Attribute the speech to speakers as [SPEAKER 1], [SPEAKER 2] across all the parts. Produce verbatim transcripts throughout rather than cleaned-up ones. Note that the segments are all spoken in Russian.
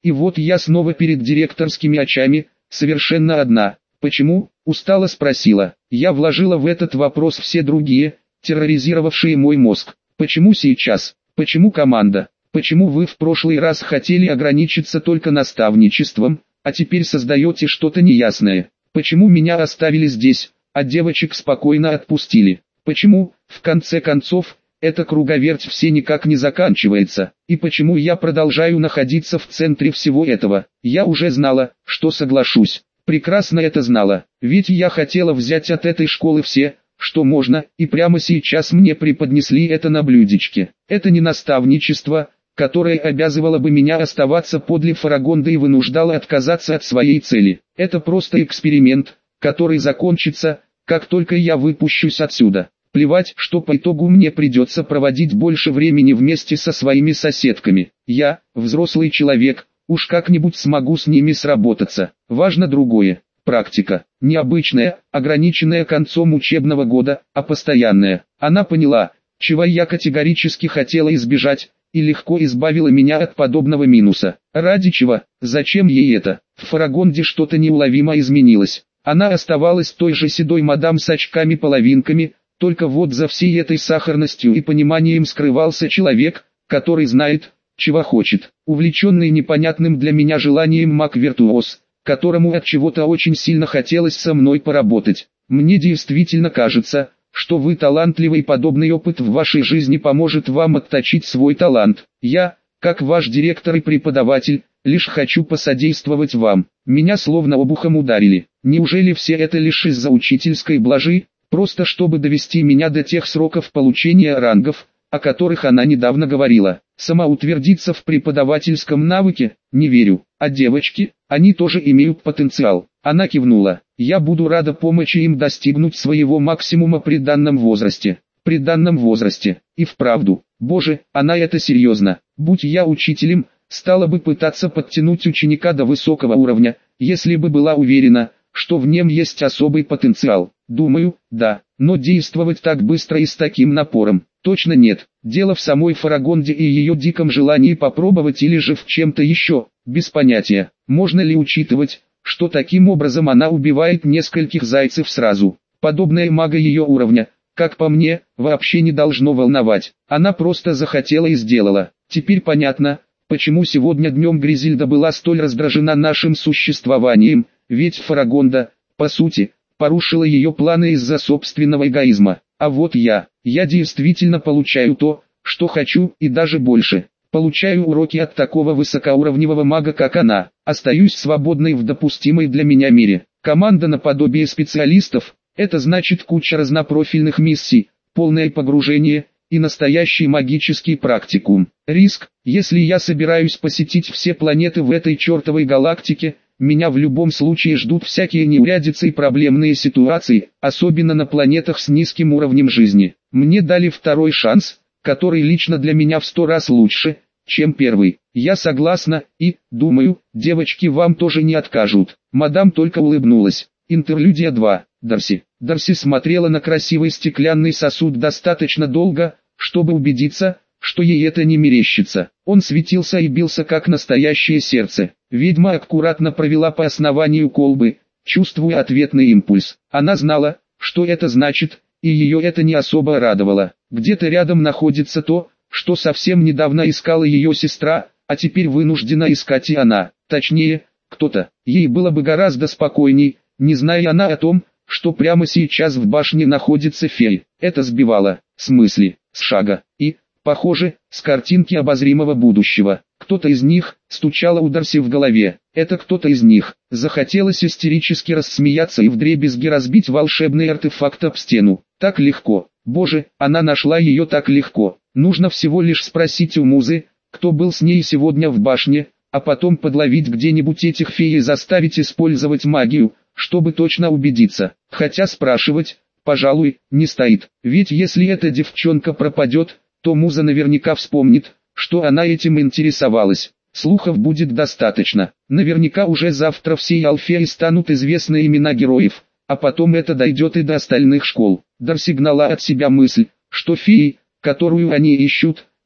[SPEAKER 1] И вот я снова перед директорскими очами, совершенно одна. «Почему?» – устало спросила. Я вложила в этот вопрос все другие, терроризировавшие мой мозг. «Почему сейчас? Почему команда? Почему вы в прошлый раз хотели ограничиться только наставничеством, а теперь создаете что-то неясное? Почему меня оставили здесь, а девочек спокойно отпустили? Почему, в конце концов, эта круговерть все никак не заканчивается? И почему я продолжаю находиться в центре всего этого? Я уже знала, что соглашусь. Прекрасно это знала, ведь я хотела взять от этой школы все, что можно, и прямо сейчас мне преподнесли это на блюдечке. Это не наставничество, которое обязывало бы меня оставаться подле Фарагонда и вынуждало отказаться от своей цели. Это просто эксперимент, который закончится, как только я выпущусь отсюда. Плевать, что по итогу мне придется проводить больше времени вместе со своими соседками. Я, взрослый человек, уж как-нибудь смогу с ними сработаться. Важно другое. Практика. Необычная, ограниченная концом учебного года, а постоянная. Она поняла, чего я категорически хотела избежать, и легко избавила меня от подобного минуса. Ради чего? Зачем ей это? В Фарагонде что-то неуловимо изменилось. Она оставалась той же седой мадам с очками-половинками, только вот за всей этой сахарностью и пониманием скрывался человек, который знает, чего хочет. Увлеченный непонятным для меня желанием маг-виртуоз, которому от чего-то очень сильно хотелось со мной поработать. Мне действительно кажется, что вы талантливый, подобный опыт в вашей жизни поможет вам отточить свой талант. Я, как ваш директор и преподаватель, лишь хочу посодействовать вам. Меня словно обухом ударили. Неужели все это лишь из-за учительской блажи, просто чтобы довести меня до тех сроков получения рангов, о которых она недавно говорила? Самоутвердиться в преподавательском навыке? Не верю. А девочки, они тоже имеют потенциал. Она кивнула. Я буду рада помочи им достигнуть своего максимума при данном возрасте. При данном возрасте. И вправду, боже, она это серьезно. Будь я учителем, стала бы пытаться подтянуть ученика до высокого уровня, если бы была уверена, что в нем есть особый потенциал. Думаю, да, но действовать так быстро и с таким напором, точно нет. Дело в самой Фарагонде и ее диком желании попробовать или же в чем-то еще, без понятия. Можно ли учитывать, что таким образом она убивает нескольких зайцев сразу? Подобная мага ее уровня, как по мне, вообще не должно волновать. Она просто захотела и сделала. Теперь понятно, почему сегодня днем Гризильда была столь раздражена нашим существованием, ведь Фарагонда, по сути, порушила ее планы из-за собственного эгоизма. А вот я, я действительно получаю то, что хочу, и даже больше. Получаю уроки от такого высокоуровневого мага, как она. Остаюсь свободной в допустимой для меня мере. Команда наподобие специалистов, это значит куча разнопрофильных миссий, полное погружение и настоящий магический практикум. Риск, если я собираюсь посетить все планеты в этой чертовой галактике, меня в любом случае ждут всякие неурядицы и проблемные ситуации, особенно на планетах с низким уровнем жизни. Мне дали второй шанс, который лично для меня в сто раз лучше, чем первый. Я согласна, и, думаю, девочки вам тоже не откажут. Мадам только улыбнулась. Интерлюдия два. Дарси. Дарси смотрела на красивый стеклянный сосуд достаточно долго, чтобы убедиться, что ей это не мерещится. Он светился и бился как настоящее сердце. Ведьма аккуратно провела по основанию колбы, чувствуя ответный импульс. Она знала, что это значит, и ее это не особо радовало. Где-то рядом находится то, что совсем недавно искала ее сестра, а теперь вынуждена искать и она. Точнее, кто-то. Ей было бы гораздо спокойней, не зная она о том, что прямо сейчас в башне находится фея. Это сбивало с мысли, с шага и, похоже, с картинки обозримого будущего. Кто-то из них, стучало у Дарси в голове. Это кто-то из них. Захотелось истерически рассмеяться и вдребезги разбить волшебный артефакт об стену. Так легко. Боже, она нашла ее так легко. Нужно всего лишь спросить у Музы, кто был с ней сегодня в башне, а потом подловить где-нибудь этих фей и заставить использовать магию, чтобы точно убедиться. Хотя спрашивать, пожалуй, не стоит. Ведь если эта девчонка пропадет, то Муза наверняка вспомнит, что она этим интересовалась. Слухов будет достаточно. Наверняка уже завтра всей Алфеи станут известны имена героев, а потом это дойдет и до остальных школ. Дарси гнала от себя мысль, что феи, которую они ищут,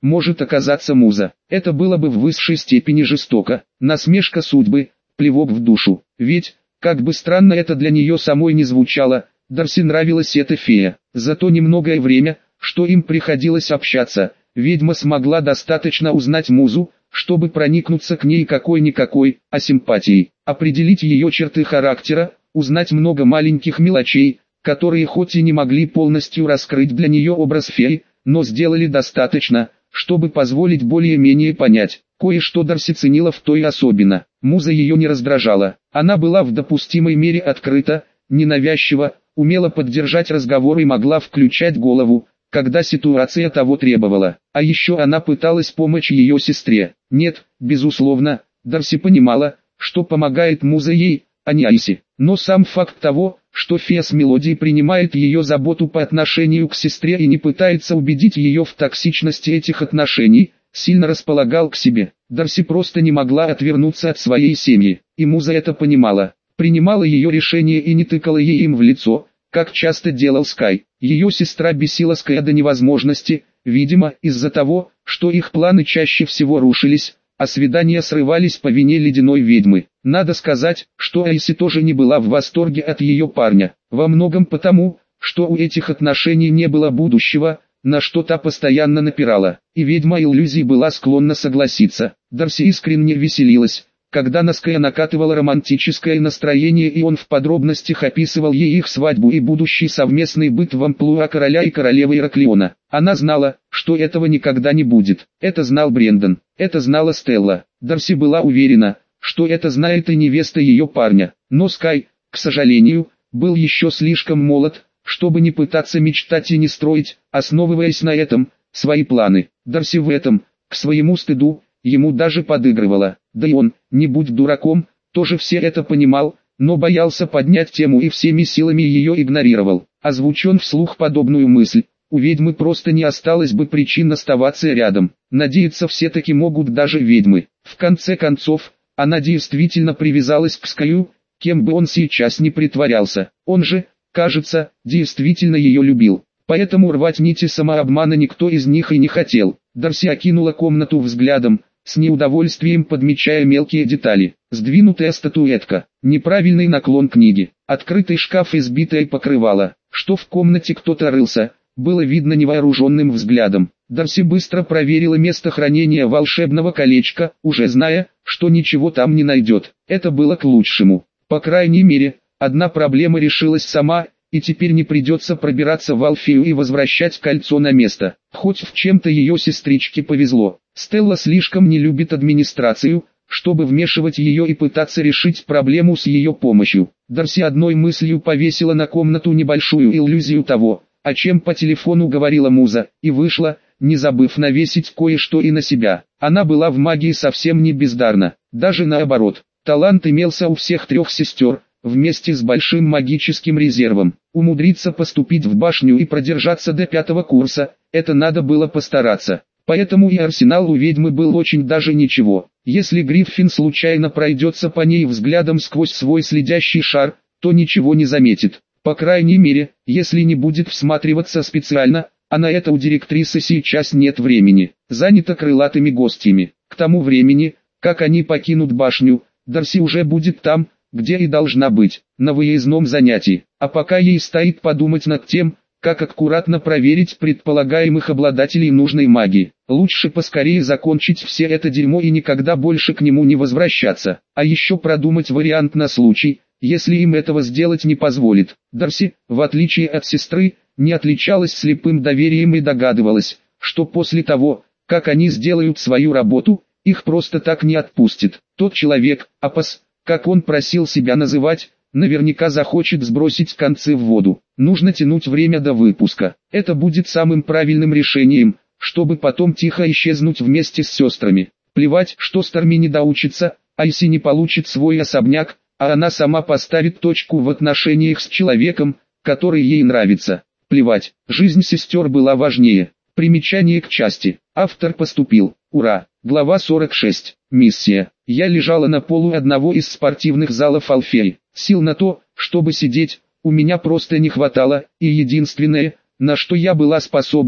[SPEAKER 1] может оказаться муза. Это было бы в высшей степени жестоко, насмешка судьбы, плевок в душу. Ведь, как бы странно это для нее самой не звучало, Дарси нравилась эта фея. За то немногое время, что им приходилось общаться, ведьма смогла достаточно узнать музу, чтобы проникнуться к ней какой-никакой, а симпатией, определить ее черты характера, узнать много маленьких мелочей, которые хоть и не могли полностью раскрыть для нее образ феи, но сделали достаточно, чтобы позволить более-менее понять. Кое-что Дарси ценила в той особенно. Муза ее не раздражала. Она была в допустимой мере открыта, ненавязчива, умела поддержать разговор и могла включать голову, когда ситуация того требовала. А еще она пыталась помочь ее сестре. Нет, безусловно, Дарси понимала, что помогает муза ей, а не Айси. Но сам факт того, что фея с мелодией принимает ее заботу по отношению к сестре и не пытается убедить ее в токсичности этих отношений, сильно располагал к себе. Дарси просто не могла отвернуться от своей семьи, и муза это понимала. Принимала ее решение и не тыкала ей им в лицо, как часто делал Скай. Ее сестра бесила Ская до невозможности, видимо, из-за того, что их планы чаще всего рушились, а свидания срывались по вине ледяной ведьмы. Надо сказать, что Айси тоже не была в восторге от ее парня, во многом потому, что у этих отношений не было будущего, на что та постоянно напирала, и ведьма иллюзий была склонна согласиться. Дарси искренне веселилась, когда на Ская накатывало романтическое настроение и он в подробностях описывал ей их свадьбу и будущий совместный быт в амплуа короля и королевы Ираклиона. Она знала, что этого никогда не будет. Это знал Брендон, это знала Стелла. Дарси была уверена, что это знает и невеста ее парня. Но Скай, к сожалению, был еще слишком молод, чтобы не пытаться мечтать и не строить, основываясь на этом, свои планы. Дарси в этом, к своему стыду, ему даже подыгрывала. Да и он, не будь дураком, тоже все это понимал, но боялся поднять тему и всеми силами ее игнорировал. Озвучен вслух подобную мысль, у ведьмы просто не осталось бы причин оставаться рядом. Надеяться все-таки могут даже ведьмы. В конце концов, она действительно привязалась к Скаю, кем бы он сейчас ни притворялся. Он же, кажется, действительно ее любил. Поэтому рвать нити самообмана никто из них и не хотел. Дарси окинула комнату взглядом, с неудовольствием подмечая мелкие детали. Сдвинутая статуэтка, неправильный наклон книги, открытый шкаф и сбитое покрывало. Что в комнате кто-то рылся, было видно невооруженным взглядом. Дарси быстро проверила место хранения волшебного колечка, уже зная, что ничего там не найдет. Это было к лучшему. По крайней мере, одна проблема решилась сама, и теперь не придется пробираться в Алфею и возвращать кольцо на место. Хоть в чем-то ее сестричке повезло. Стелла слишком не любит администрацию, чтобы вмешивать ее и пытаться решить проблему с ее помощью. Дарси одной мыслью повесила на комнату небольшую иллюзию того, о чем по телефону говорила муза, и вышла, не забыв навесить кое-что и на себя. Она была в магии совсем не бездарна, даже наоборот. Талант имелся у всех трех сестер, вместе с большим магическим резервом. Умудриться поступить в башню и продержаться до пятого курса, это надо было постараться. Поэтому и арсенал у ведьмы был очень даже ничего. Если Гриффин случайно пройдется по ней взглядом сквозь свой следящий шар, то ничего не заметит. По крайней мере, если не будет всматриваться специально, а на это у директрисы сейчас нет времени. Занята крылатыми гостями. К тому времени, как они покинут башню, Дарси уже будет там, где и должна быть, на выездном занятии. А пока ей стоит подумать над тем, как аккуратно проверить предполагаемых обладателей нужной магии. Лучше поскорее закончить все это дерьмо и никогда больше к нему не возвращаться. А еще продумать вариант на случай, если им этого сделать не позволит. Дарси, в отличие от сестры, не отличалась слепым доверием и догадывалась, что после того, как они сделают свою работу, их просто так не отпустит. Тот человек, Апас, как он просил себя называть, наверняка захочет сбросить концы в воду. Нужно тянуть время до выпуска. Это будет самым правильным решением, чтобы потом тихо исчезнуть вместе с сестрами. Плевать, что Старми не доучится, Айси не получит свой особняк, а она сама поставит точку в отношениях с человеком, который ей нравится. Плевать, жизнь сестер была важнее. Примечание к части. Автор поступил. Ура! Глава сорок шесть. Миссия. Я лежала на полу одного из спортивных залов Алфеи. Сил на то, чтобы сидеть, у меня просто не хватало, и единственное, на что я была способна,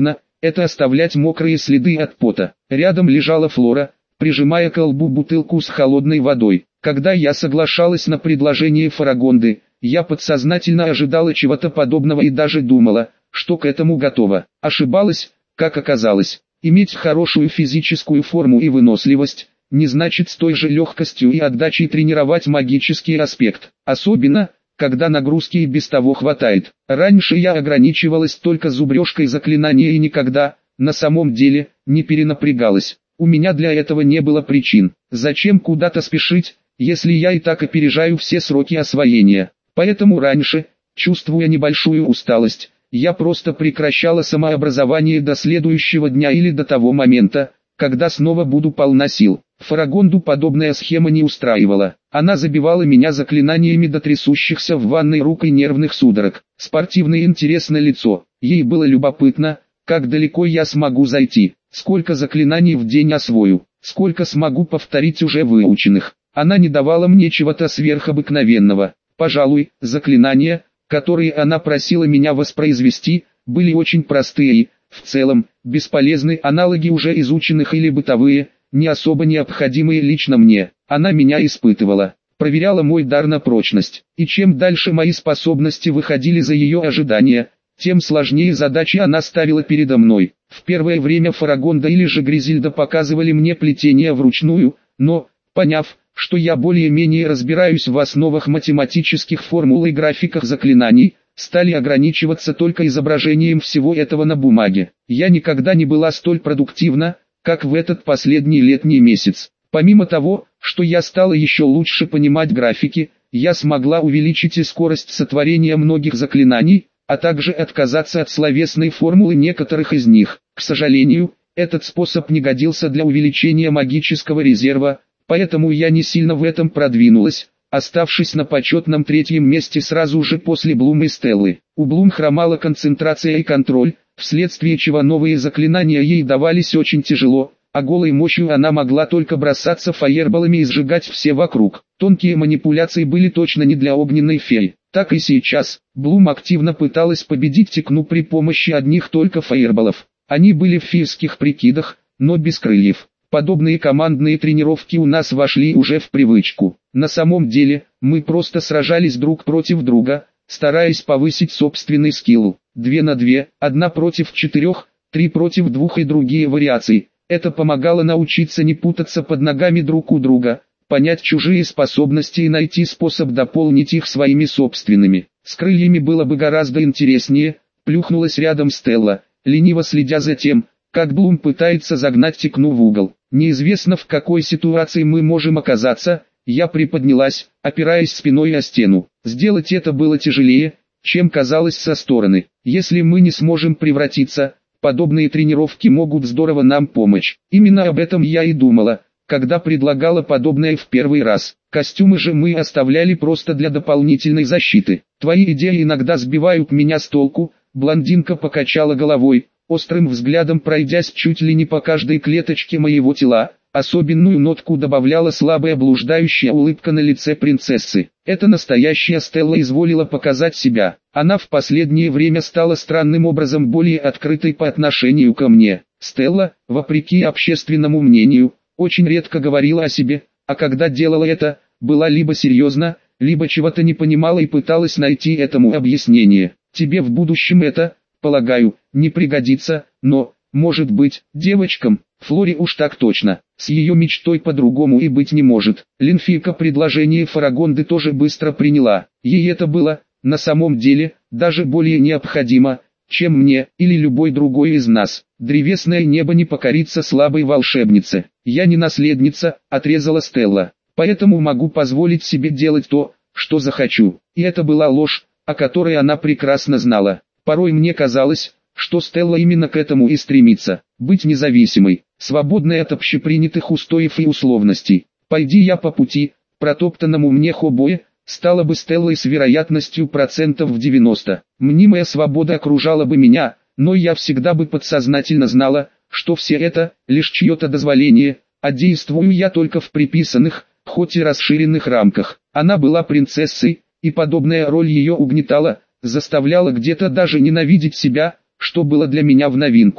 [SPEAKER 1] это оставлять мокрые следы от пота. Рядом лежала Флора, прижимая к колбу бутылку с холодной водой. Когда я соглашалась на предложение Фарагонды, я подсознательно ожидала чего-то подобного и даже думала, что к этому готова. Ошибалась, как оказалось. Иметь хорошую физическую форму и выносливость не значит с той же легкостью и отдачей тренировать магический аспект. Особенно, когда нагрузки и без того хватает. Раньше я ограничивалась только зубрежкой заклинания и никогда, на самом деле, не перенапрягалась. У меня для этого не было причин. Зачем куда-то спешить, если я и так опережаю все сроки освоения? Поэтому раньше, чувствуя небольшую усталость, я просто прекращала самообразование до следующего дня или до того момента, когда снова буду полна сил. Фарагонду подобная схема не устраивала. Она забивала меня заклинаниями до трясущихся в ванной рук и нервных судорог. Спортивный интерес на лицо. Ей было любопытно, как далеко я смогу зайти, сколько заклинаний в день освою, сколько смогу повторить уже выученных. Она не давала мне чего-то сверхобыкновенного. Пожалуй, заклинания, которые она просила меня воспроизвести, были очень простые и, в целом, бесполезны аналоги уже изученных или бытовые, не особо необходимые лично мне. Она меня испытывала, проверяла мой дар на прочность. И чем дальше мои способности выходили за ее ожидания, тем сложнее задачи она ставила передо мной. В первое время Фарагонда или же Гризильда показывали мне плетение вручную, но, поняв, что я более-менее разбираюсь в основах математических формул и графиках заклинаний, стали ограничиваться только изображением всего этого на бумаге. Я никогда не была столь продуктивна, как в этот последний летний месяц. Помимо того, что я стала еще лучше понимать графики, я смогла увеличить и скорость сотворения многих заклинаний, а также отказаться от словесной формулы некоторых из них. К сожалению, этот способ не годился для увеличения магического резерва, поэтому я не сильно в этом продвинулась, оставшись на почетном третьем месте сразу же после Блум и Стеллы. У Блум хромала концентрация и контроль, вследствие чего новые заклинания ей давались очень тяжело, а голой мощью она могла только бросаться фаерболами и сжигать все вокруг. Тонкие манипуляции были точно не для огненной феи. Так и сейчас, Блум активно пыталась победить Текну при помощи одних только фаерболов. Они были в фейских прикидах, но без крыльев. Подобные командные тренировки у нас вошли уже в привычку. На самом деле, мы просто сражались друг против друга, стараясь повысить собственный скилл. Две на две, одна против четырех, три против двух и другие вариации. Это помогало научиться не путаться под ногами друг у друга, понять чужие способности и найти способ дополнить их своими собственными. С крыльями было бы гораздо интереснее, плюхнулась рядом Стелла, лениво следя за тем, как Блум пытается загнать Текну в угол. Неизвестно, в какой ситуации мы можем оказаться. Я приподнялась, опираясь спиной о стену. Сделать это было тяжелее, чем казалось со стороны. Если мы не сможем превратиться, подобные тренировки могут здорово нам помочь. Именно об этом я и думала, когда предлагала подобное в первый раз. Костюмы же мы оставляли просто для дополнительной защиты. Твои идеи иногда сбивают меня с толку. Блондинка покачала головой, острым взглядом пройдясь чуть ли не по каждой клеточке моего тела. Особенную нотку добавляла слабая блуждающая улыбка на лице принцессы. Это настоящая Стелла изволила показать себя. Она в последнее время стала странным образом более открытой по отношению ко мне. Стелла, вопреки общественному мнению, очень редко говорила о себе, а когда делала это, была либо серьезна, либо чего-то не понимала и пыталась найти этому объяснение. Тебе в будущем это, полагаю, не пригодится, но, может быть, девочкам, Флоре уж так точно, с ее мечтой по-другому и быть не может. Линфийка предложение Фарагонды тоже быстро приняла. Ей это было, на самом деле, даже более необходимо, чем мне или любой другой из нас. Древесное небо не покорится слабой волшебнице. Я не наследница, отрезала Стелла, поэтому могу позволить себе делать то, что захочу. И это была ложь, о которой она прекрасно знала. Порой мне казалось, что Стелла именно к этому и стремится, быть независимой, свободной от общепринятых устоев и условностей. Пойди я по пути, протоптанному мне Хобое, стала бы Стеллой с вероятностью процентов в девяносто. Мнимая свобода окружала бы меня, но я всегда бы подсознательно знала, что все это лишь чье-то дозволение, а действую я только в приписанных, хоть и расширенных рамках. Она была принцессой, и подобная роль ее угнетала, заставляла где-то даже ненавидеть себя, что было для меня в новинку.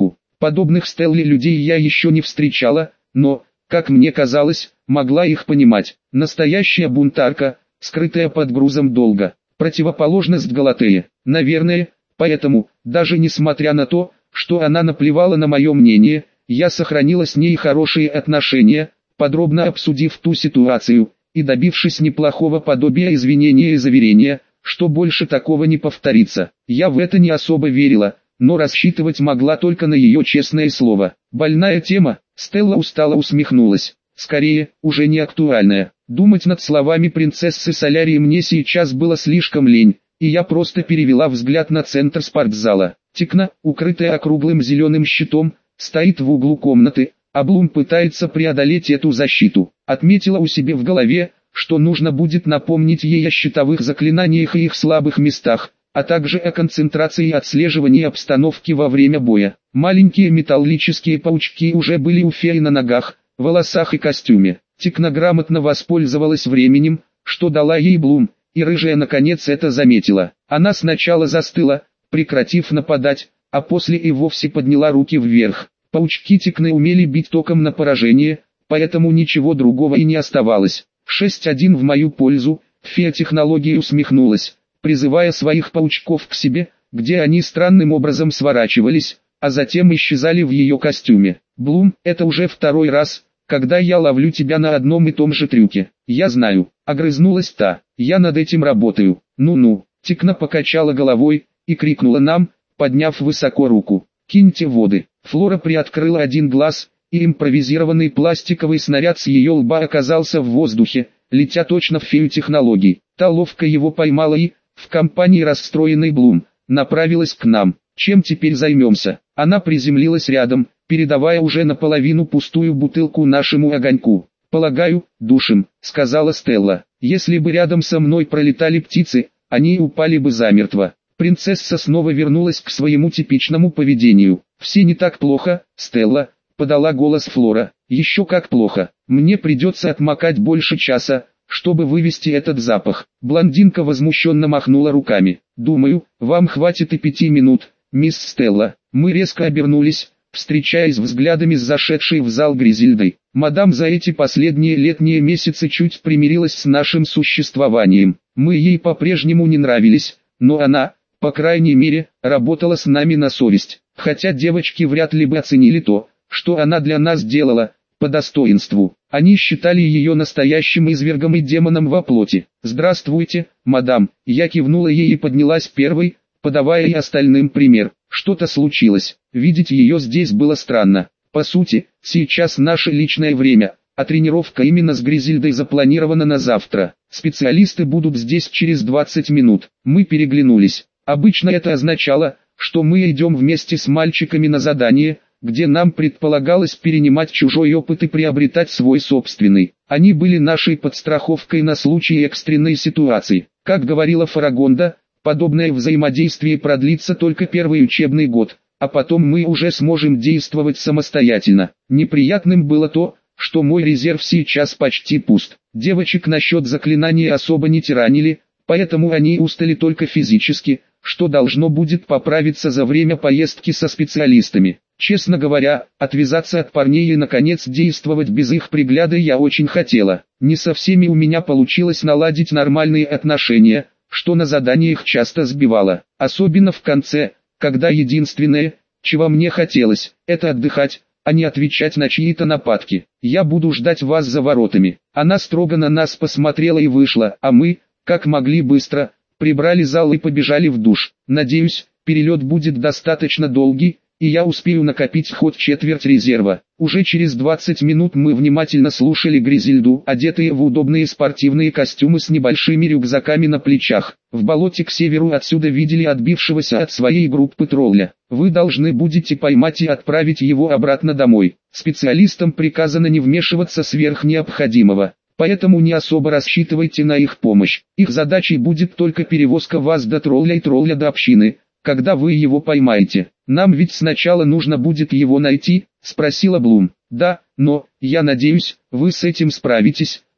[SPEAKER 1] Подобных Стелле людей я еще не встречала, но, как мне казалось, могла их понимать. Настоящая бунтарка, скрытая под грузом долга. Противоположность Галатее. Наверное, поэтому, даже несмотря на то, что она наплевала на мое мнение, я сохранила с ней хорошие отношения, подробно обсудив ту ситуацию, и добившись неплохого подобия извинения и заверения, что больше такого не повторится. Я в это не особо верила, но рассчитывать могла только на ее честное слово. Больная тема, Стелла устало усмехнулась. Скорее, уже не актуальная. Думать над словами принцессы Солярии мне сейчас было слишком лень, и я просто перевела взгляд на центр спортзала. Тикна, укрытая округлым зеленым щитом, стоит в углу комнаты, а Блум пытается преодолеть эту защиту. Отметила у себя в голове, что нужно будет напомнить ей о щитовых заклинаниях и их слабых местах, а также о концентрации и отслеживании обстановки во время боя. Маленькие металлические паучки уже были у феи на ногах, волосах и костюме. Тикна грамотно воспользовалась временем, что дала ей Блум, и рыжая наконец это заметила. Она сначала застыла, прекратив нападать, а после и вовсе подняла руки вверх. Паучки Тикны умели бить током на поражение, поэтому ничего другого и не оставалось. шесть один в мою пользу, фея технологии усмехнулась, призывая своих паучков к себе, где они странным образом сворачивались, а затем исчезали в ее костюме. Блум, это уже второй раз, когда я ловлю тебя на одном и том же трюке. Я знаю, огрызнулась та, я над этим работаю. Ну-ну, Тикна покачала головой и крикнула нам, подняв высоко руку. Киньте воды. Флора приоткрыла один глаз, и импровизированный пластиковый снаряд с ее лба оказался в воздухе, летя точно в фею технологий. Та ловко его поймала и, в компании расстроенной Блум, направилась к нам. Чем теперь займемся? Она приземлилась рядом, передавая уже наполовину пустую бутылку нашему огоньку. «Полагаю, душем», — сказала Стелла. «Если бы рядом со мной пролетали птицы, они упали бы замертво». Принцесса снова вернулась к своему типичному поведению. «Все не так плохо, Стелла», — подала голос Флора. «Еще как плохо. Мне придется отмокать больше часа, чтобы вывести этот запах». Блондинка возмущенно махнула руками. «Думаю, вам хватит и пяти минут, мисс Стелла». Мы резко обернулись, встречаясь взглядами с зашедшей в зал Гризильдой. Мадам за эти последние летние месяцы чуть примирилась с нашим существованием. Мы ей по-прежнему не нравились, но она, по крайней мере, работала с нами на совесть. Хотя девочки вряд ли бы оценили то, что она для нас делала, по достоинству. Они считали ее настоящим извергом и демоном во плоти. «Здравствуйте, мадам», я кивнула ей и поднялась первой, подавая и остальным пример. Что-то случилось. Видеть ее здесь было странно. По сути, сейчас наше личное время, а тренировка именно с Гризильдой запланирована на завтра. Специалисты будут здесь через двадцать минут. Мы переглянулись. Обычно это означало, что мы идем вместе с мальчиками на задание, где нам предполагалось перенимать чужой опыт и приобретать свой собственный. Они были нашей подстраховкой на случай экстренной ситуации. Как говорила Фарагонда, подобное взаимодействие продлится только первый учебный год, а потом мы уже сможем действовать самостоятельно. Неприятным было то, что мой резерв сейчас почти пуст. Девочек насчет заклинаний особо не тиранили, поэтому они устали только физически, что должно будет поправиться за время поездки со специалистами. Честно говоря, отвязаться от парней и наконец действовать без их пригляда я очень хотела. Не со всеми у меня получилось наладить нормальные отношения, что на заданиях часто сбивало. Особенно в конце, когда единственное, чего мне хотелось, это отдыхать, а не отвечать на чьи-то нападки. «Я буду ждать вас за воротами». Она строго на нас посмотрела и вышла, а мы, как могли быстро, прибрали зал и побежали в душ. Надеюсь, перелет будет достаточно долгий, и я успею накопить хоть четверть резерва. Уже через двадцать минут мы внимательно слушали Гризильду, одетые в удобные спортивные костюмы с небольшими рюкзаками на плечах. В болоте к северу отсюда видели отбившегося от своей группы тролля. Вы должны будете поймать и отправить его обратно домой. Специалистам приказано не вмешиваться сверх необходимого. Поэтому не особо рассчитывайте на их помощь. Их задачей будет только перевозка вас до тролля и тролля до общины, когда вы его поймаете. Нам ведь сначала нужно будет его найти, спросила Блум. Да, но, я надеюсь, вы с этим справитесь,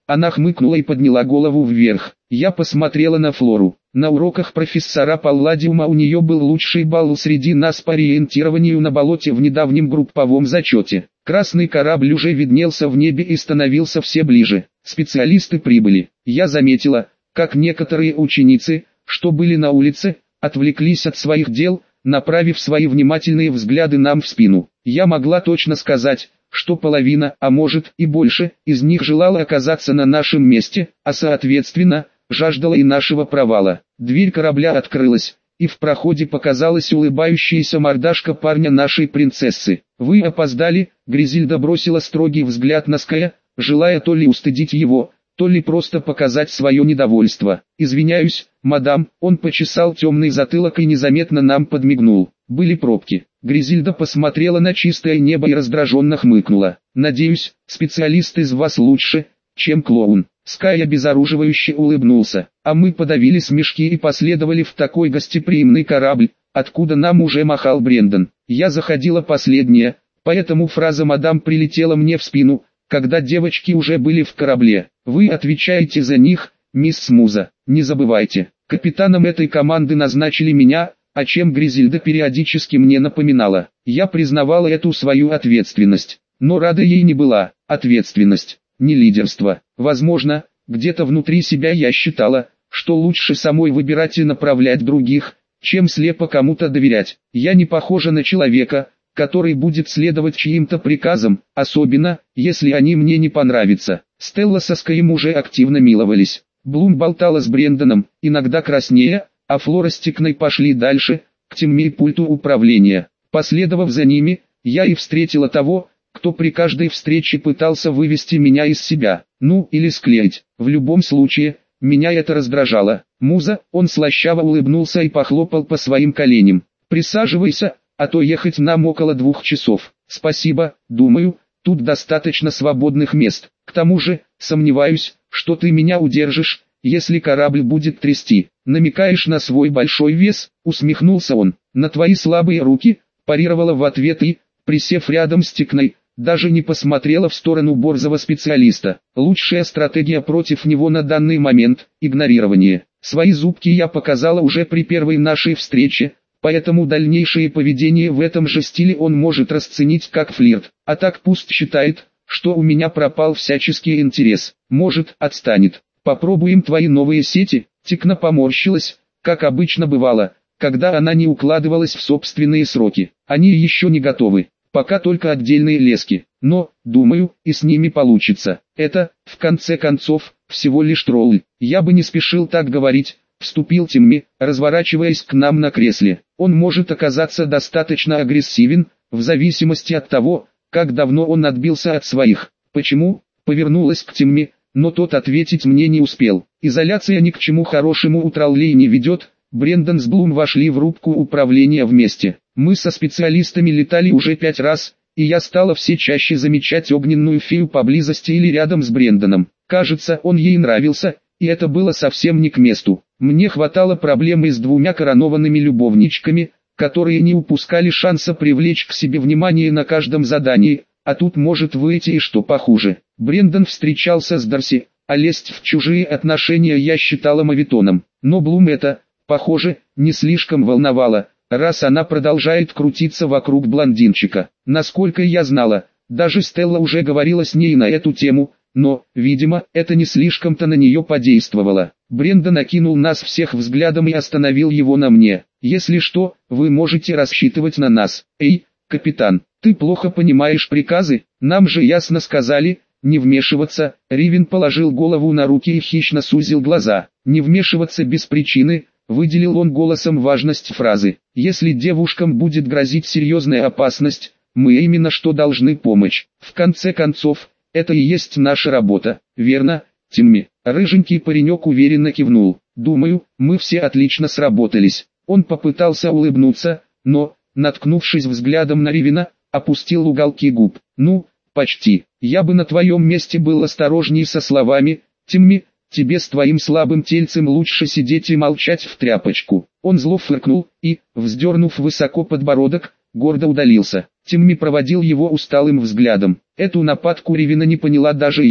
[SPEAKER 1] Она хмыкнула и подняла голову вверх. Я посмотрела на Флору. На уроках профессора Палладиума у нее был лучший балл среди нас по ориентированию на болоте в недавнем групповом зачете. Красный корабль уже виднелся в небе и становился все ближе. Специалисты прибыли. Я заметила, как некоторые ученицы, что были на улице, отвлеклись от своих дел, направив свои внимательные взгляды нам в спину. Я могла точно сказать, что половина, а может и больше, из них желала оказаться на нашем месте, а соответственно, жаждала и нашего провала. Дверь корабля открылась, и в проходе показалась улыбающаяся мордашка парня нашей принцессы. «Вы опоздали», — Гризильда бросила строгий взгляд на Ская, желая то ли устыдить его, то ли просто показать свое недовольство. «Извиняюсь, мадам», он почесал темный затылок и незаметно нам подмигнул. Были пробки. Гризильда посмотрела на чистое небо и раздраженно хмыкнула. «Надеюсь, специалист из вас лучше, чем клоун». Скай обезоруживающе улыбнулся, а мы подавили смешки и последовали в такой гостеприимный корабль, откуда нам уже махал Брендон. Я заходила последняя, поэтому фраза «мадам» прилетела мне в спину, когда девочки уже были в корабле. «Вы отвечаете за них, мисс Смуза. Не забывайте, капитаном этой команды назначили меня», о чем Гризильда периодически мне напоминала. Я признавала эту свою ответственность, но рада ей не была. Ответственность, не лидерство. Возможно, где-то внутри себя я считала, что лучше самой выбирать и направлять других, чем слепо кому-то доверять. Я не похожа на человека, который будет следовать чьим-то приказам, особенно, если они мне не понравятся. Стелла со Скаем уже активно миловались. Блум болтала с Брендоном, иногда краснея, а Флора с Тикной пошли дальше, к Тимме и пульту управления. Последовав за ними, я и встретила того, кто при каждой встрече пытался вывести меня из себя, ну или склеить. В любом случае, меня это раздражало. «Муза», он слащаво улыбнулся и похлопал по своим коленям. «Присаживайся, а то ехать нам около двух часов». «Спасибо, думаю, тут достаточно свободных мест. К тому же, сомневаюсь, что ты меня удержишь, если корабль будет трясти». «Намекаешь на свой большой вес?» — усмехнулся он. «На твои слабые руки», — парировала в ответ и, присев рядом с Тикной, даже не посмотрела в сторону борзого специалиста. Лучшая стратегия против него на данный момент — игнорирование. Свои зубки я показала уже при первой нашей встрече, поэтому дальнейшее поведение в этом же стиле он может расценить как флирт. А так пусть считает, что у меня пропал всяческий интерес. Может, отстанет. «Попробуем твои новые сети?» Тикна поморщилась, как обычно бывало, когда она не укладывалась в собственные сроки. «Они еще не готовы, пока только отдельные лески, но, думаю, и с ними получится. Это, в конце концов, всего лишь тролль». «Я бы не спешил так говорить», — вступил Тимми, разворачиваясь к нам на кресле. «Он может оказаться достаточно агрессивен, в зависимости от того, как давно он отбился от своих». «Почему?» — повернулась к Тимми, но тот ответить мне не успел. Изоляция ни к чему хорошему у троллей не ведет. Брендон с Блум вошли в рубку управления вместе. Мы со специалистами летали уже пять раз, и я стала все чаще замечать огненную фею поблизости или рядом с Брендоном. Кажется, он ей нравился, и это было совсем не к месту. Мне хватало проблемы с двумя коронованными любовничками, которые не упускали шанса привлечь к себе внимание на каждом задании, а тут может выйти и что похуже. Брендон встречался с Дарси, а лезть в чужие отношения я считала моветоном. Но Блум это, похоже, не слишком волновало, раз она продолжает крутиться вокруг блондинчика. Насколько я знала, даже Стелла уже говорила с ней на эту тему, но, видимо, это не слишком-то на нее подействовало. Брендон окинул нас всех взглядом и остановил его на мне. «Если что, вы можете рассчитывать на нас. Эй, капитан, ты плохо понимаешь приказы, нам же ясно сказали, не вмешиваться». Ривен положил голову на руки и хищно сузил глаза. «Не вмешиваться без причины», выделил он голосом важность фразы. «Если девушкам будет грозить серьезная опасность, мы именно что должны помочь. В конце концов, это и есть наша работа, верно, Тимми?» Рыженький паренек уверенно кивнул. «Думаю, мы все отлично сработались». Он попытался улыбнуться, но, наткнувшись взглядом на Ривена, опустил уголки губ. «Ну, почти. Я бы на твоем месте был осторожней со словами, Тимми, тебе с твоим слабым тельцем лучше сидеть и молчать в тряпочку». Он зло фыркнул и, вздернув высоко подбородок, гордо удалился. Тимми проводил его усталым взглядом. Эту нападку Ривена не поняла даже я.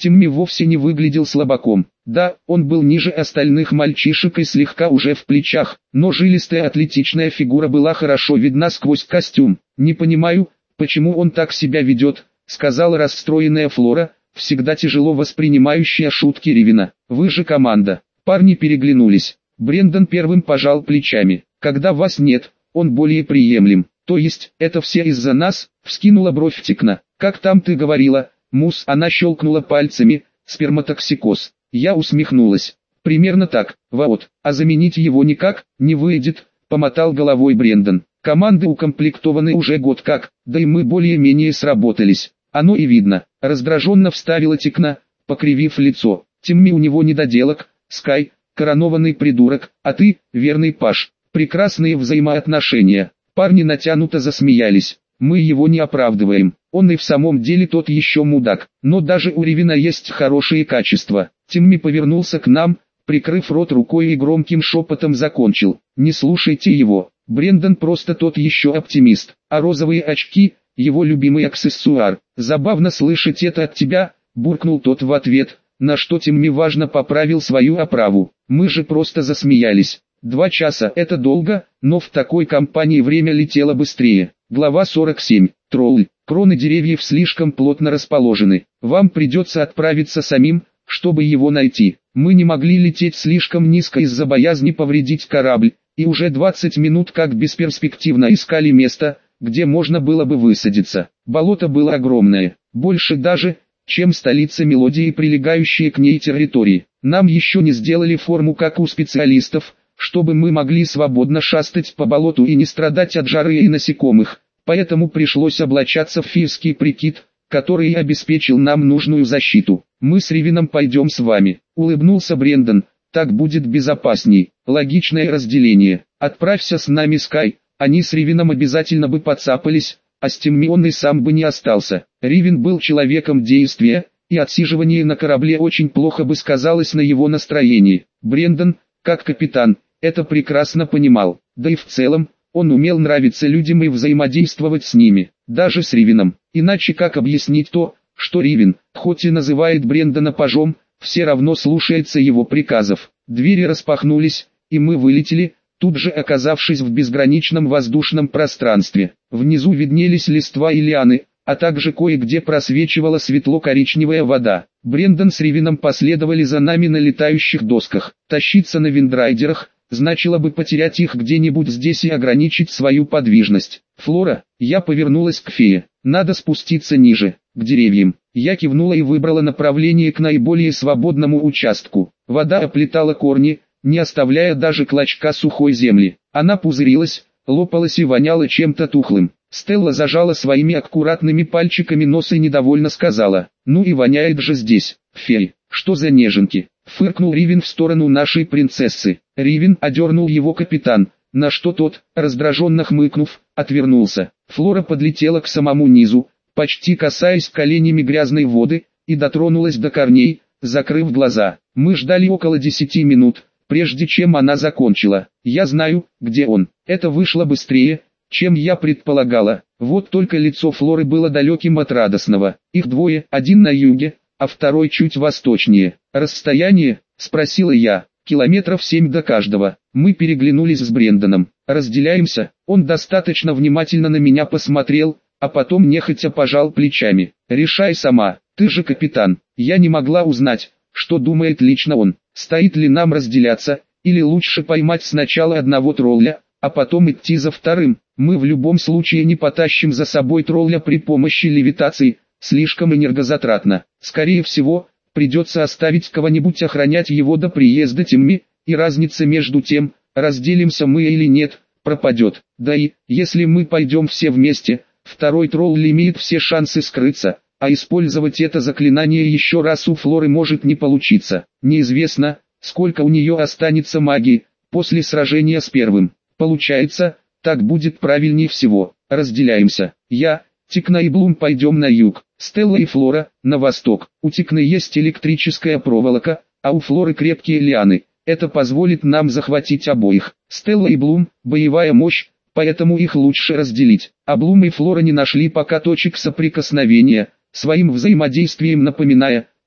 [SPEAKER 1] Тимми вовсе не выглядел слабаком. Да, он был ниже остальных мальчишек и слегка уже в плечах, но жилистая атлетичная фигура была хорошо видна сквозь костюм. «Не понимаю, почему он так себя ведет», — сказала расстроенная Флора, всегда тяжело воспринимающая шутки Ривина. «Вы же команда». Парни переглянулись. Брендон первым пожал плечами. «Когда вас нет, он более приемлем». «То есть, это все из-за нас?» — вскинула бровь Тикна. «Как там ты говорила, Мус?» — она щелкнула пальцами. «Сперматоксикоз». Я усмехнулась. «Примерно так, вот, а заменить его никак, не выйдет», — помотал головой Брендон. «Команды укомплектованы уже год как, да и мы более-менее сработались. Оно и видно», — раздраженно вставила Тикна, покривив лицо. «Тимми у него недоделок, Скай, коронованный придурок, а ты, верный паш. Прекрасные взаимоотношения». Парни натянуто засмеялись. «Мы его не оправдываем, он и в самом деле тот еще мудак, но даже у Ривина есть хорошие качества». Тимми повернулся к нам, прикрыв рот рукой и громким шепотом закончил. «Не слушайте его, Брендон просто тот еще оптимист, а розовые очки – его любимый аксессуар. Забавно слышать это от тебя», – буркнул тот в ответ, на что Тимми важно поправил свою оправу. Мы же просто засмеялись. Два часа – это долго, но в такой компании время летело быстрее. Глава сорок семь. Тролль. Кроны деревьев слишком плотно расположены. Вам придется отправиться самим, чтобы его найти. Мы не могли лететь слишком низко из-за боязни повредить корабль, и уже двадцать минут как бесперспективно искали место, где можно было бы высадиться. Болото было огромное, больше даже, чем столица Мелодии и прилегающие к ней территории. Нам еще не сделали форму как у специалистов, чтобы мы могли свободно шастать по болоту и не страдать от жары и насекомых, поэтому пришлось облачаться в фийский прикид, который и обеспечил нам нужную защиту. «Мы с Ривином пойдем с вами», — улыбнулся Брендон, — «так будет безопасней». Логичное разделение. «Отправься с нами, Скай», они с Ривином обязательно бы подцапались, а с Тимми он и сам бы не остался. Ривин был человеком действия, и отсиживание на корабле очень плохо бы сказалось на его настроении. Брендон, как капитан, это прекрасно понимал, да и в целом, он умел нравиться людям и взаимодействовать с ними, даже с Ривином. Иначе как объяснить то, что Ривин, хоть и называет Брендона пажом, все равно слушается его приказов. Двери распахнулись, и мы вылетели, тут же оказавшись в безграничном воздушном пространстве. Внизу виднелись листва и лианы, а также кое-где просвечивала светло-коричневая вода. Брендон с Ривином последовали за нами на летающих досках. Тащиться на виндрайдерах значило бы потерять их где-нибудь здесь и ограничить свою подвижность. «Флора», я повернулась к фее, — «надо спуститься ниже, к деревьям». Я кивнула и выбрала направление к наиболее свободному участку. Вода оплетала корни, не оставляя даже клочка сухой земли. Она пузырилась, лопалась и воняла чем-то тухлым. Стелла зажала своими аккуратными пальчиками нос и недовольно сказала: «Ну и воняет же здесь, фей, что за неженки?» Фыркнул Ривин в сторону нашей принцессы. Ривин одернул его капитан, на что тот, раздраженно хмыкнув, отвернулся. Флора подлетела к самому низу, почти касаясь коленями грязной воды, и дотронулась до корней, закрыв глаза. Мы ждали около десяти минут, прежде чем она закончила. «Я знаю, где он». Это вышло быстрее, чем я предполагала. Вот только лицо Флоры было далеким от радостного. Их двое, один на юге, а второй чуть восточнее. «Расстояние?» — спросила я. «Километров семь до каждого». Мы переглянулись с Брендоном. «Разделяемся?» Он достаточно внимательно на меня посмотрел, а потом нехотя пожал плечами. «Решай сама, ты же капитан». Я не могла узнать, что думает лично он. Стоит ли нам разделяться, или лучше поймать сначала одного тролля, а потом идти за вторым. Мы в любом случае не потащим за собой тролля при помощи левитации, слишком энергозатратно. Скорее всего, придется оставить кого-нибудь охранять его до приезда Тимми, и разница между тем, разделимся мы или нет, пропадет. Да и, если мы пойдем все вместе, второй тролль имеет все шансы скрыться, а использовать это заклинание еще раз у Флоры может не получиться. Неизвестно, сколько у нее останется магии, после сражения с первым. Получается, так будет правильнее всего. Разделяемся. Я, Тикна и Блум пойдем на юг, Стелла и Флора на восток. У Тикны есть электрическая проволока, а у Флоры крепкие лианы. Это позволит нам захватить обоих. Стелла и Блум – боевая мощь, поэтому их лучше разделить. А Блум и Флора не нашли пока точек соприкосновения, своим взаимодействием напоминая,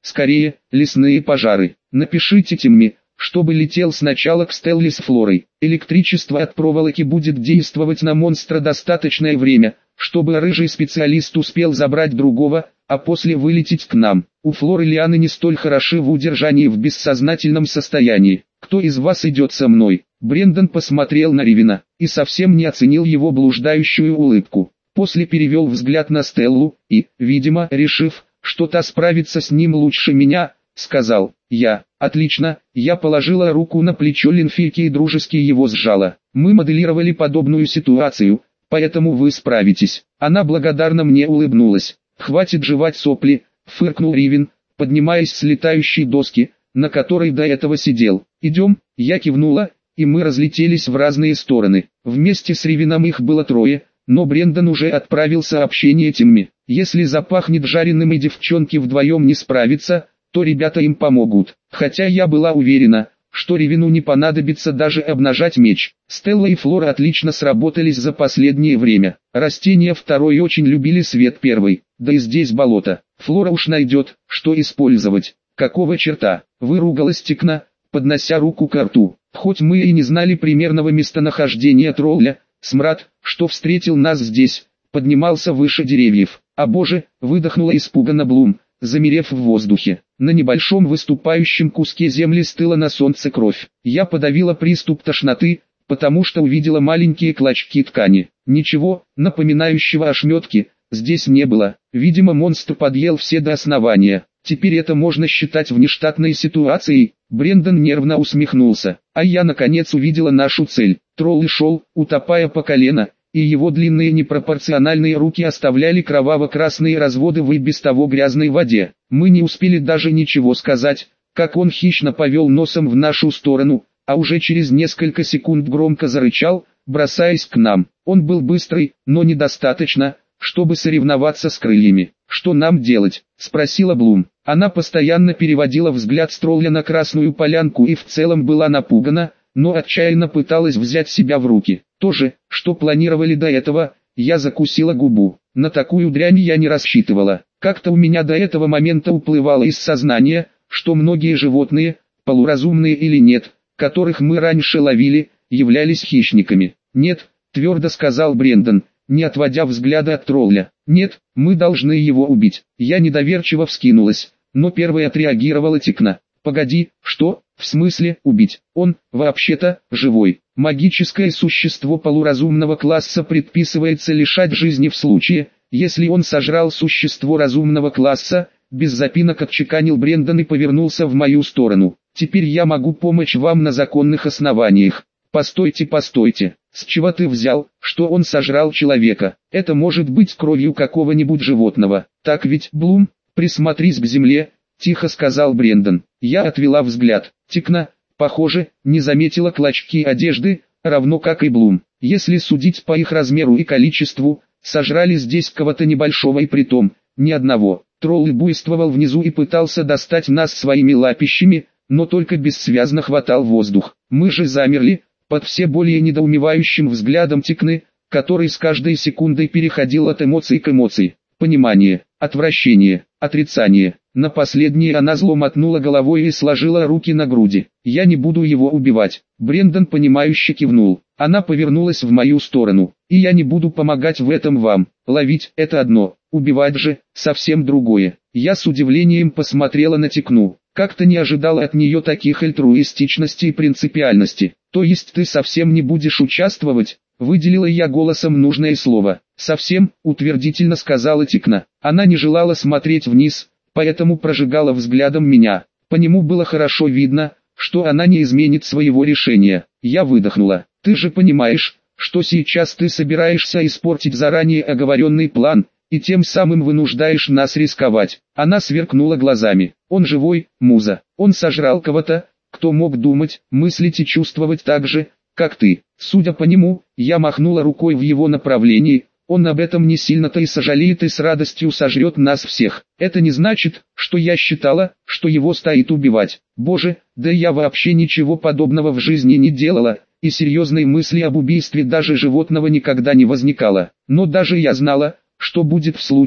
[SPEAKER 1] скорее, лесные пожары. Напишите Тимми, чтобы летел сначала к Стелле с Флорой. Электричество от проволоки будет действовать на монстра достаточное время, чтобы рыжий специалист успел забрать другого, а после вылететь к нам. У Флоры лианы не столь хороши в удержании в бессознательном состоянии. Кто из вас идет со мной? Брендон посмотрел на Ривина и совсем не оценил его блуждающую улыбку. После перевел взгляд на Стеллу и, видимо, решив, что та справится с ним лучше меня, сказал: «Я». «Отлично». Я положила руку на плечо Линфийки и дружески его сжала. «Мы моделировали подобную ситуацию, поэтому вы справитесь». Она благодарно мне улыбнулась. «Хватит жевать сопли», — фыркнул Ривин, поднимаясь с летающей доски, на которой до этого сидел. «Идем». Я кивнула, и мы разлетелись в разные стороны. Вместе с Ривином их было трое, но Брендон уже отправил сообщение Тимми. Если запахнет жареным и девчонки вдвоем не справятся, то ребята им помогут. Хотя я была уверена, что Ривину не понадобится даже обнажать меч. Стелла и Флора отлично сработались за последнее время. Растения второй очень любили свет первой, да и здесь болото. Флора уж найдет, что использовать. Какого черта? Выругалась Тикна, поднося руку к рту. Хоть мы и не знали примерного местонахождения тролля, смрад, что встретил нас здесь, поднимался выше деревьев. «А боже!» — выдохнула испуганно Блум, замерев в воздухе. На небольшом выступающем куске земли стыла на солнце кровь. Я подавила приступ тошноты, потому что увидела маленькие клочки ткани. Ничего, напоминающего ошметки, здесь не было. Видимо, монстр подъел все до основания. Теперь это можно считать внештатной ситуацией. Брендон нервно усмехнулся. А я наконец увидела нашу цель. Тролль шел, утопая по колено, и его длинные непропорциональные руки оставляли кроваво-красные разводы в и без того грязной воде. Мы не успели даже ничего сказать, как он хищно повел носом в нашу сторону, а уже через несколько секунд громко зарычал, бросаясь к нам. Он был быстрый, но недостаточно, чтобы соревноваться с крыльями. «Что нам делать?» — спросила Блум. Она постоянно переводила взгляд с тролля на красную полянку и в целом была напугана, но отчаянно пыталась взять себя в руки. То же, что планировали до этого, я закусила губу. На такую дрянь я не рассчитывала. Как-то у меня до этого момента уплывало из сознания, что многие животные, полуразумные или нет, которых мы раньше ловили, являлись хищниками. «Нет», — твердо сказал Брендон, не отводя взгляда от тролля. «Нет, мы должны его убить». Я недоверчиво вскинулась, но первой отреагировала Тикна. «Погоди, что? В смысле убить? Он, вообще-то, живой. Магическое существо полуразумного класса предписывается лишать жизни в случае, если он сожрал существо разумного класса», без запинок отчеканил Брендон и повернулся в мою сторону. «Теперь я могу помочь вам на законных основаниях». «Постойте, постойте, с чего ты взял, что он сожрал человека? Это может быть кровью какого-нибудь животного. Так ведь, Блум, присмотрись к земле», — тихо сказал Брендон. Я отвела взгляд. Тикна, похоже, не заметила клочки одежды, равно как и Блум. Если судить по их размеру и количеству, сожрали здесь кого-то небольшого и притом, ни одного. Тролль буйствовал внизу и пытался достать нас своими лапищами, но только бессвязно хватал воздух. Мы же замерли, под все более недоумевающим взглядом Тикны, который с каждой секундой переходил от эмоций к эмоции. Понимание, отвращение, отрицание. На последнее она зло мотнула головой и сложила руки на груди. «Я не буду его убивать». Брендон понимающе кивнул. Она повернулась в мою сторону. «И я не буду помогать в этом вам. Ловить – это одно, убивать же – совсем другое». Я с удивлением посмотрела на Тикну. Как-то не ожидала от нее таких альтруистичности и принципиальности. «То есть ты совсем не будешь участвовать?» Выделила я голосом нужное слово. «Совсем», — утвердительно сказала Тикна. Она не желала смотреть вниз, поэтому прожигала взглядом меня. По нему было хорошо видно, что она не изменит своего решения. Я выдохнула. «Ты же понимаешь, что сейчас ты собираешься испортить заранее оговоренный план, и тем самым вынуждаешь нас рисковать». Она сверкнула глазами. «Он живой, Муза. Он сожрал кого-то, кто мог думать, мыслить и чувствовать так же, как ты». Судя по нему, я махнула рукой в его направлении. «Он об этом не сильно-то и сожалеет и с радостью сожрет нас всех. Это не значит, что я считала, что его стоит убивать. Боже, да я вообще ничего подобного в жизни не делала, и серьезной мысли об убийстве даже животного никогда не возникало. Но даже я знала, что будет в случае,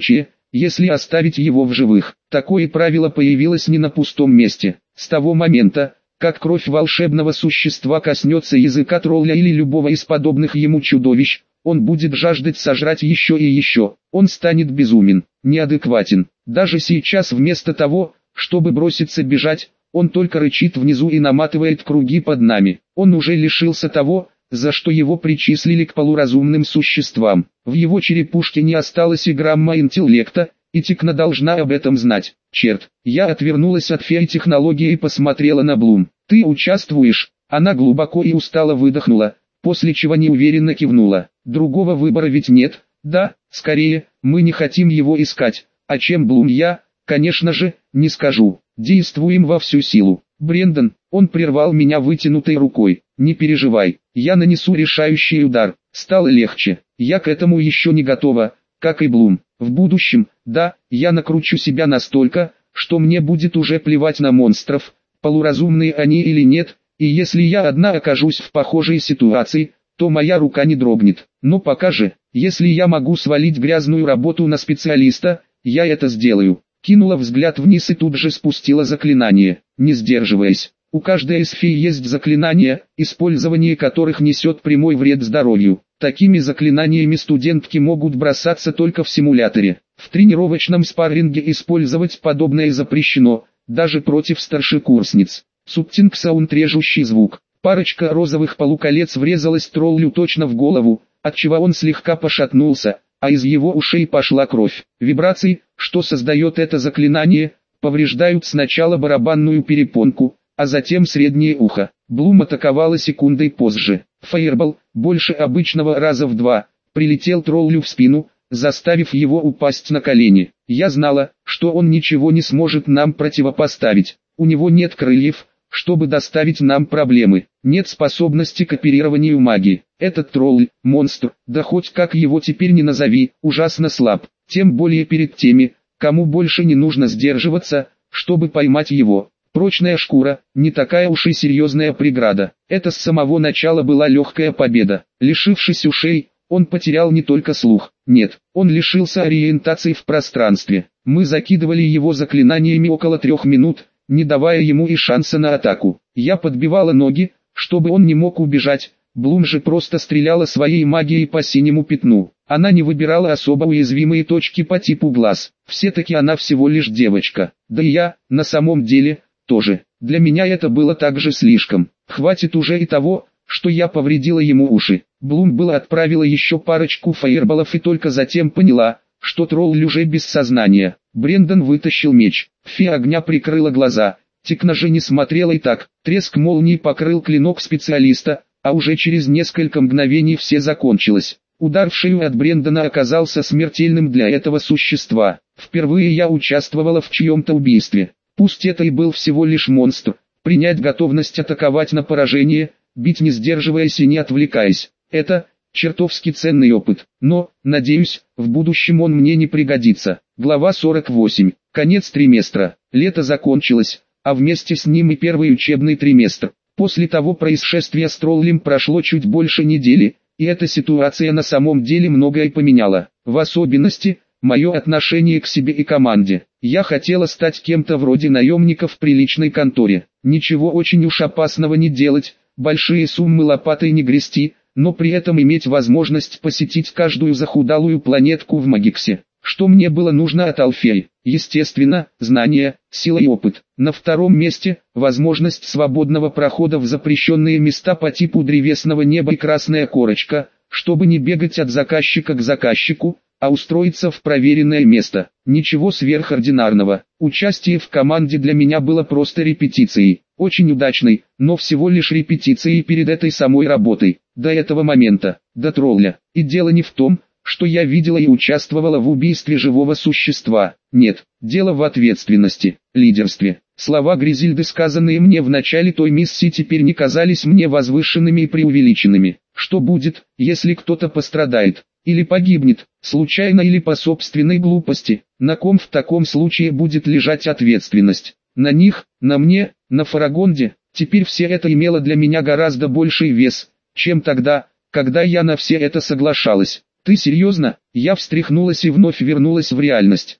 [SPEAKER 1] если оставить его в живых. Такое правило появилось не на пустом месте. С того момента, как кровь волшебного существа коснется языка тролля или любого из подобных ему чудовищ, он будет жаждать сожрать еще и еще. Он станет безумен, неадекватен. Даже сейчас вместо того, чтобы броситься бежать, он только рычит внизу и наматывает круги под нами. Он уже лишился того, за что его причислили к полуразумным существам. В его черепушке не осталось и грамма интеллекта, и Тикна должна об этом знать. Черт, я отвернулась от феи-технологии и посмотрела на Блум. Ты участвуешь? Она глубоко и устало выдохнула, после чего неуверенно кивнула. Другого выбора ведь нет. Да, скорее, мы не хотим его искать. А чем Блум я, конечно же, не скажу. Действуем во всю силу. Брендон, он прервал меня вытянутой рукой. Не переживай, я нанесу решающий удар. Стало легче. Я к этому еще не готова, как и Блум. В будущем, да, я накручу себя настолько, что мне будет уже плевать на монстров, полуразумные они или нет, и если я одна окажусь в похожей ситуации, то моя рука не дрогнет. Но пока же, если я могу свалить грязную работу на специалиста, я это сделаю. Кинула взгляд вниз и тут же спустила заклинание, не сдерживаясь. У каждой из фей есть заклинания, использование которых несет прямой вред здоровью. Такими заклинаниями студентки могут бросаться только в симуляторе. В тренировочном спарринге использовать подобное запрещено, даже против старшекурсниц. Субтинг саунд, режущий звук. Парочка розовых полуколец врезалась троллю точно в голову, отчего он слегка пошатнулся, а из его ушей пошла кровь. Вибрации, что создает это заклинание, повреждают сначала барабанную перепонку, а затем среднее ухо. Блум атаковала секундой позже. Фаербол, больше обычного раза в два, прилетел троллю в спину, заставив его упасть на колени. Я знала, что он ничего не сможет нам противопоставить. У него нет крыльев, чтобы доставить нам проблемы. Нет способности к оперированию магии. Этот тролль, монстр, да хоть как его теперь не назови, ужасно слаб. Тем более перед теми, кому больше не нужно сдерживаться, чтобы поймать его. Прочная шкура, не такая уж и серьезная преграда. Это с самого начала была легкая победа. Лишившись ушей, он потерял не только слух. Нет, он лишился ориентации в пространстве. Мы закидывали его заклинаниями около трех минут, не давая ему и шанса на атаку. Я подбивала ноги, чтобы он не мог убежать. Блум же просто стреляла своей магией по синему пятну. Она не выбирала особо уязвимые точки по типу глаз. Все-таки она всего лишь девочка. Да и я, на самом деле, тоже. Для меня это было также слишком. Хватит уже и того, что я повредила ему уши. Блум было отправила еще парочку фаерболов и только затем поняла, что тролль уже без сознания. Брендон вытащил меч. Фея огня прикрыла глаза. Тикна же не смотрела и так. Треск молнии покрыл клинок специалиста, а уже через несколько мгновений все закончилось. Удар в шею от Брендона оказался смертельным для этого существа. Впервые я участвовала в чьем-то убийстве. Пусть это и был всего лишь монстр. Принять готовность атаковать на поражение, бить не сдерживаясь и не отвлекаясь. Это чертовски ценный опыт. Но, надеюсь, в будущем он мне не пригодится. Глава сорок восемь. Конец триместра. Лето закончилось, а вместе с ним и первый учебный триместр. После того происшествия с троллем прошло чуть больше недели, и эта ситуация на самом деле многое поменяла. В особенности, мое отношение к себе и команде. Я хотела стать кем-то вроде наемника в приличной конторе. Ничего очень уж опасного не делать, большие суммы лопатой не грести, но при этом иметь возможность посетить каждую захудалую планетку в Магиксе. Что мне было нужно от Алфеи? Естественно, знания, сила и опыт. На втором месте – возможность свободного прохода в запрещенные места по типу древесного неба и красная корочка, чтобы не бегать от заказчика к заказчику, а устроиться в проверенное место. Ничего сверхординарного. Участие в команде для меня было просто репетицией. Очень удачной, но всего лишь репетицией перед этой самой работой. До этого момента, до тролля. И дело не в том, что я видела и участвовала в убийстве живого существа. Нет, дело в ответственности, лидерстве. Слова Гризильды, сказанные мне в начале той миссии, теперь не казались мне возвышенными и преувеличенными. Что будет, если кто-то пострадает? Или погибнет, случайно или по собственной глупости? На ком в таком случае будет лежать ответственность? На них, на мне, на Фарагонде? Теперь все это имело для меня гораздо больший вес, чем тогда, когда я на все это соглашалась. Ты серьезно? Я встряхнулась и вновь вернулась в реальность.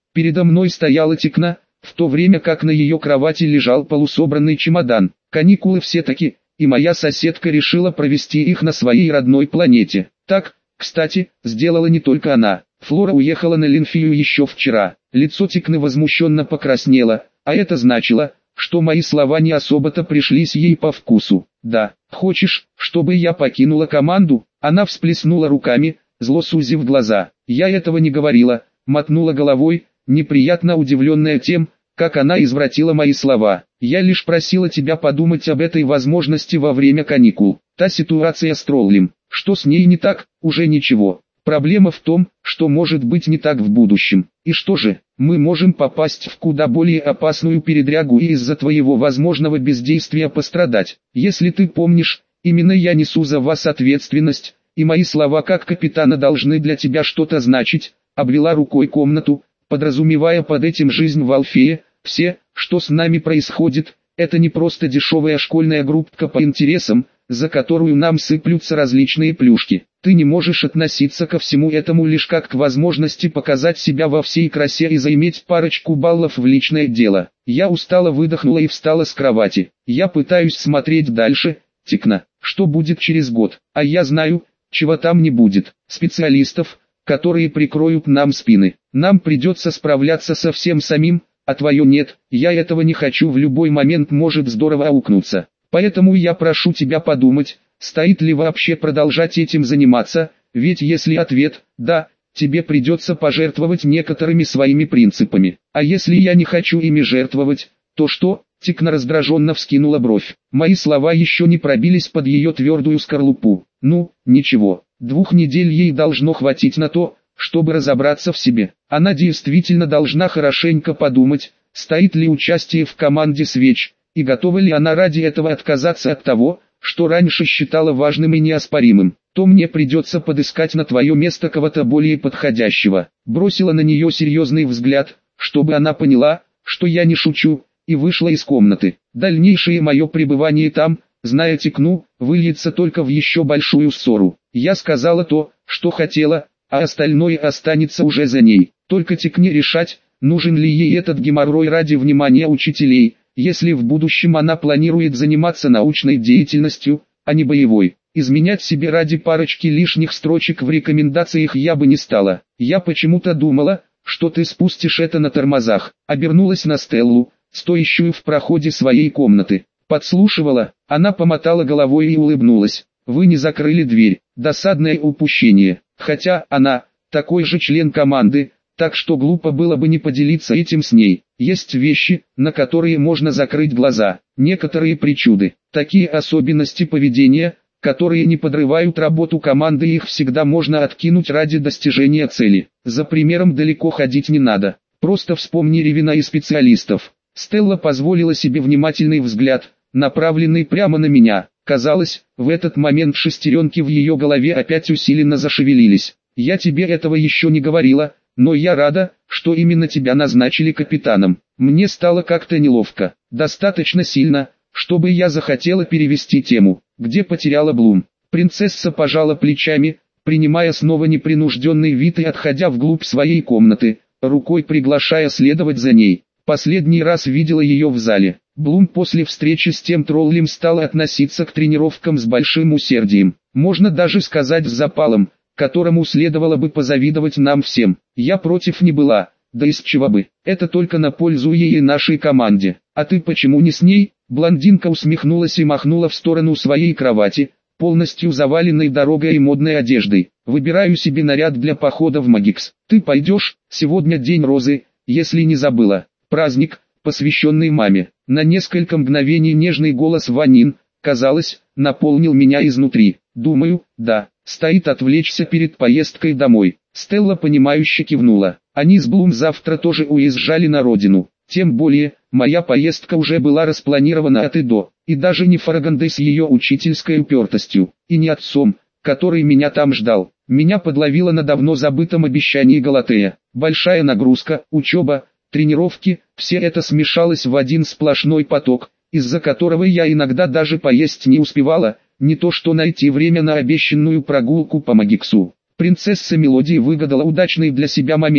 [SPEAKER 1] Передо мной стояла Тикна, в то время как на ее кровати лежал полусобранный чемодан. Каникулы все-таки, и моя соседка решила провести их на своей родной планете. Так, кстати, сделала не только она. Флора уехала на Линфию еще вчера. Лицо Тикны возмущенно покраснело, а это значило, что мои слова не особо-то пришлись ей по вкусу. «Да, хочешь, чтобы я покинула команду?» Она всплеснула руками, зло сузив глаза. «Я этого не говорила», мотнула головой, неприятно удивленная тем, как она извратила мои слова. «Я лишь просила тебя подумать об этой возможности во время каникул. Та ситуация с Троллем, что с ней не так, уже ничего. Проблема в том, что может быть не так в будущем. И что же, мы можем попасть в куда более опасную передрягу и из-за твоего возможного бездействия пострадать. Если ты помнишь, именно я несу за вас ответственность, и мои слова как капитана должны для тебя что-то значить», обвела рукой комнату, подразумевая под этим жизнь в Алфее. «Все, что с нами происходит, это не просто дешевая школьная группка по интересам, за которую нам сыплются различные плюшки. Ты не можешь относиться ко всему этому лишь как к возможности показать себя во всей красе и заиметь парочку баллов в личное дело». Я устало выдохнула и встала с кровати. «Я пытаюсь смотреть дальше, Тикна, что будет через год, а я знаю, чего там не будет. Специалистов, которые прикроют нам спины. Нам придется справляться со всем самим, а твое нет, я этого не хочу, в любой момент может здорово аукнуться. Поэтому я прошу тебя подумать, стоит ли вообще продолжать этим заниматься, ведь если ответ «да», тебе придется пожертвовать некоторыми своими принципами. А если я не хочу ими жертвовать, то что?» Тикна раздраженно вскинула бровь. Мои слова еще не пробились под ее твердую скорлупу. «Ну, ничего, двух недель ей должно хватить на то, чтобы разобраться в себе. Она действительно должна хорошенько подумать, стоит ли участие в команде свеч, и готова ли она ради этого отказаться от того, что раньше считала важным и неоспоримым. То мне придется подыскать на твое место кого-то более подходящего». Бросила на нее серьезный взгляд, чтобы она поняла, что я не шучу, и вышла из комнаты. Дальнейшее мое пребывание там, зная Тикну, выльется только в еще большую ссору. Я сказала то, что хотела, а остальное останется уже за ней. Только Тикне решать, нужен ли ей этот геморрой ради внимания учителей, если в будущем она планирует заниматься научной деятельностью, а не боевой. Изменять себе ради парочки лишних строчек в рекомендациях я бы не стала. Я почему-то думала, что ты спустишь это на тормозах. Обернулась на Стеллу, стоящую в проходе своей комнаты. Подслушивала, она помотала головой и улыбнулась. «Вы не закрыли дверь, досадное упущение. Хотя она, такой же член команды, так что глупо было бы не поделиться этим с ней. Есть вещи, на которые можно закрыть глаза, некоторые причуды, такие особенности поведения, которые не подрывают работу команды, их всегда можно откинуть ради достижения цели. За примером далеко ходить не надо, просто вспомни Ревина и специалистов». Стелла позволила себе внимательный взгляд, направленный прямо на меня. Казалось, в этот момент шестеренки в ее голове опять усиленно зашевелились. «Я тебе этого еще не говорила, но я рада, что именно тебя назначили капитаном». Мне стало как-то неловко, достаточно сильно, чтобы я захотела перевести тему. «Где потеряла Блум?» Принцесса пожала плечами, принимая снова непринужденный вид и отходя вглубь своей комнаты, рукой приглашая следовать за ней. Последний раз видела ее в зале. Блум после встречи с тем троллем стала относиться к тренировкам с большим усердием. Можно даже сказать с запалом, которому следовало бы позавидовать нам всем. Я против не была, да из чего бы. Это только на пользу ей и нашей команде. А ты почему не с ней? Блондинка усмехнулась и махнула в сторону своей кровати, полностью заваленной дорогой и модной одеждой. Выбираю себе наряд для похода в Магикс. Ты пойдешь? Сегодня день розы, если не забыла. Праздник, посвященный маме. На несколько мгновений нежный голос Ванин, казалось, наполнил меня изнутри. Думаю, да, стоит отвлечься перед поездкой домой. Стелла понимающе кивнула. Они с Блум завтра тоже уезжали на родину. Тем более, моя поездка уже была распланирована от и до. И даже не Фарагандой с ее учительской упертостью, и не отцом, который меня там ждал. Меня подловило на давно забытом обещании Галатея. Большая нагрузка, учеба, тренировки, все это смешалось в один сплошной поток, из-за которого я иногда даже поесть не успевала, не то что найти время на обещанную прогулку по Магиксу. Принцесса Мелодии выгадала удачный для себя момент,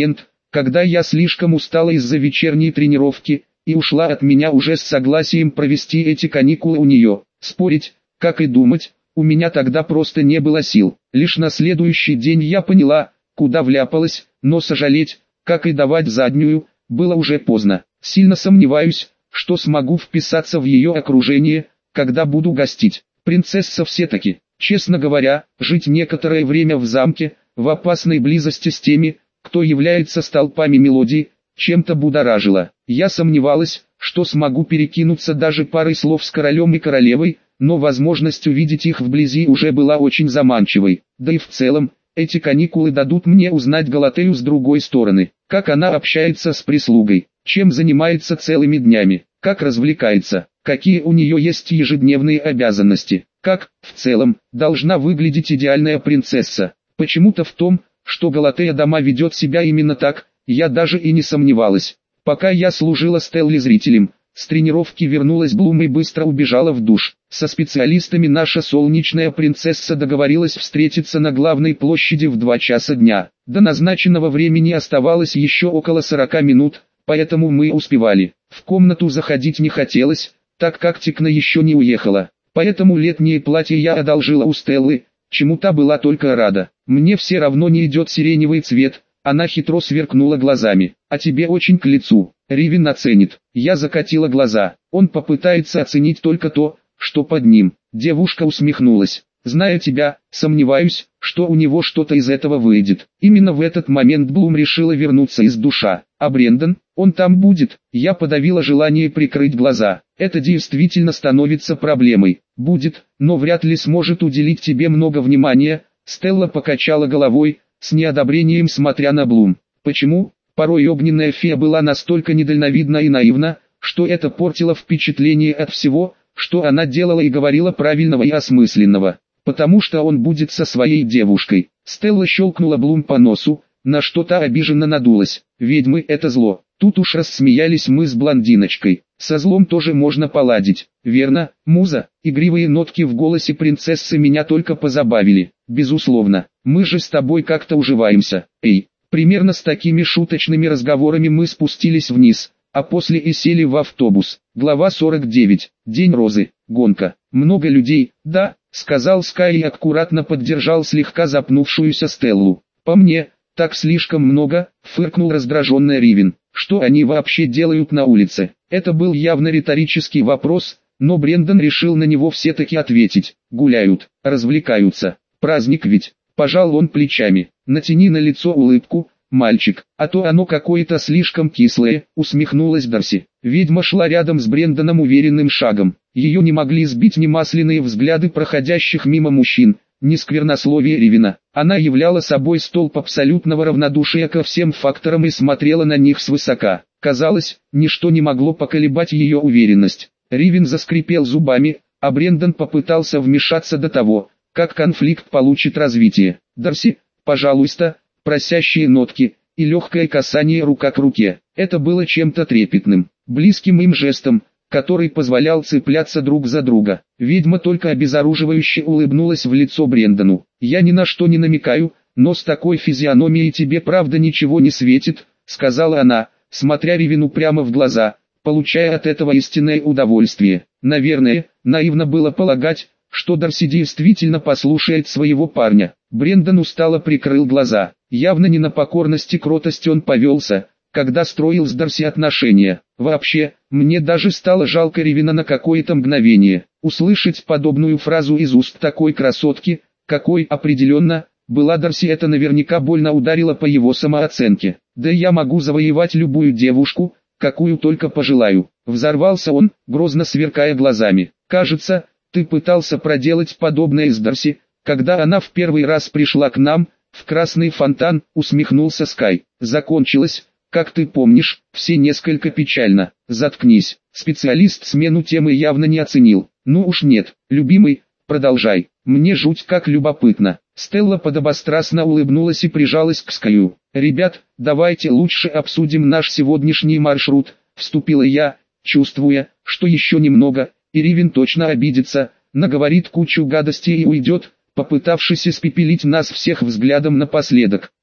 [SPEAKER 1] когда я слишком устала из-за вечерней тренировки, и ушла от меня уже с согласием провести эти каникулы у нее. Спорить, как и думать, у меня тогда просто не было сил. Лишь на следующий день я поняла, куда вляпалась, но сожалеть, как и давать заднюю, было уже поздно. Сильно сомневаюсь, что смогу вписаться в ее окружение, когда буду гостить. Принцесса все-таки. Честно говоря, жить некоторое время в замке, в опасной близости с теми, кто является столпами мелодий, чем-то будоражило. Я сомневалась, что смогу перекинуться даже парой слов с королем и королевой, но возможность увидеть их вблизи уже была очень заманчивой. Да и в целом, эти каникулы дадут мне узнать Галатею с другой стороны, как она общается с прислугой, чем занимается целыми днями, как развлекается, какие у нее есть ежедневные обязанности, как, в целом, должна выглядеть идеальная принцесса. Почему-то в том, что Галатея дома ведет себя именно так, я даже и не сомневалась. Пока я служила Стелле зрителем, с тренировки вернулась Блум и быстро убежала в душ. Со специалистами наша солнечная принцесса договорилась встретиться на главной площади в два часа дня. До назначенного времени оставалось еще около сорока минут, поэтому мы успевали. В комнату заходить не хотелось, так как Тикна еще не уехала. Поэтому летнее платье я одолжила у Стеллы, чему та была только рада. Мне все равно не идет сиреневый цвет. Она хитро сверкнула глазами. «А тебе очень к лицу, Ривен оценит». Я закатила глаза. Он попытается оценить только то, что под ним. Девушка усмехнулась. «Зная тебя, сомневаюсь, что у него что-то из этого выйдет». Именно в этот момент Блум решила вернуться из душа. «А Брендон, он там будет?» Я подавила желание прикрыть глаза. «Это действительно становится проблемой». «Будет, но вряд ли сможет уделить тебе много внимания». Стелла покачала головой, с неодобрением смотря на Блум. Почему? Порой огненная фея была настолько недальновидна и наивна, что это портило впечатление от всего, что она делала и говорила правильного и осмысленного. Потому что он будет со своей девушкой. Стелла щелкнула Блум по носу, на что та обиженно надулась. Ведьмы — это зло. Тут уж рассмеялись мы с блондиночкой. Со злом тоже можно поладить. Верно, муза? Игривые нотки в голосе принцессы меня только позабавили. Безусловно, мы же с тобой как-то уживаемся. Эй, примерно с такими шуточными разговорами мы спустились вниз, а после и сели в автобус. Глава сорок девять. День Розы. Гонка. Много людей, да, сказал Скай и аккуратно поддержал слегка запнувшуюся Стеллу. По мне, так слишком много, фыркнул раздраженный Ривен. Что они вообще делают на улице? Это был явно риторический вопрос, но Брендон решил на него все-таки ответить. Гуляют, развлекаются. Праздник ведь. Пожал он плечами. Натяни на лицо улыбку, мальчик, а то оно какое-то слишком кислое, усмехнулась Дарси. Ведьма шла рядом с Брендоном уверенным шагом. Ее не могли сбить ни масляные взгляды проходящих мимо мужчин, ни сквернословие Ривена. Она являла собой столб абсолютного равнодушия ко всем факторам и смотрела на них свысока. Казалось, ничто не могло поколебать ее уверенность. Ривен заскрипел зубами, а Брендон попытался вмешаться до того, как конфликт получит развитие. Дарси, пожалуйста, просящие нотки и легкое касание рука к руке. Это было чем-то трепетным, близким им жестом, который позволял цепляться друг за друга. Ведьма только обезоруживающе улыбнулась в лицо Брендону. «Я ни на что не намекаю, но с такой физиономией тебе правда ничего не светит», — сказала она, смотря Ривену прямо в глаза, получая от этого истинное удовольствие. Наверное, наивно было полагать, что Дарси действительно послушает своего парня. Брендон устало прикрыл глаза. Явно не на покорность и кротость он повелся, когда строил с Дарси отношения. Вообще, мне даже стало жалко Ривена на какое-то мгновение. Услышать подобную фразу из уст такой красотки, какой определенно была Дарси, это наверняка больно ударило по его самооценке. Да я могу завоевать любую девушку, какую только пожелаю. Взорвался он, грозно сверкая глазами. Кажется, ты пытался проделать подобное с Дарси, когда она в первый раз пришла к нам, в Красный фонтан, усмехнулся Скай. Закончилось, как ты помнишь, все несколько печально. Заткнись. Специалист смену темы явно не оценил. Ну уж нет, любимый, продолжай. Мне жуть как любопытно. Стелла подобострастно улыбнулась и прижалась к Скаю. Ребят, давайте лучше обсудим наш сегодняшний маршрут, вступила я, чувствуя, что еще немного, и Ривен точно обидится, наговорит кучу гадостей и уйдет, попытавшись испепелить нас всех взглядом напоследок.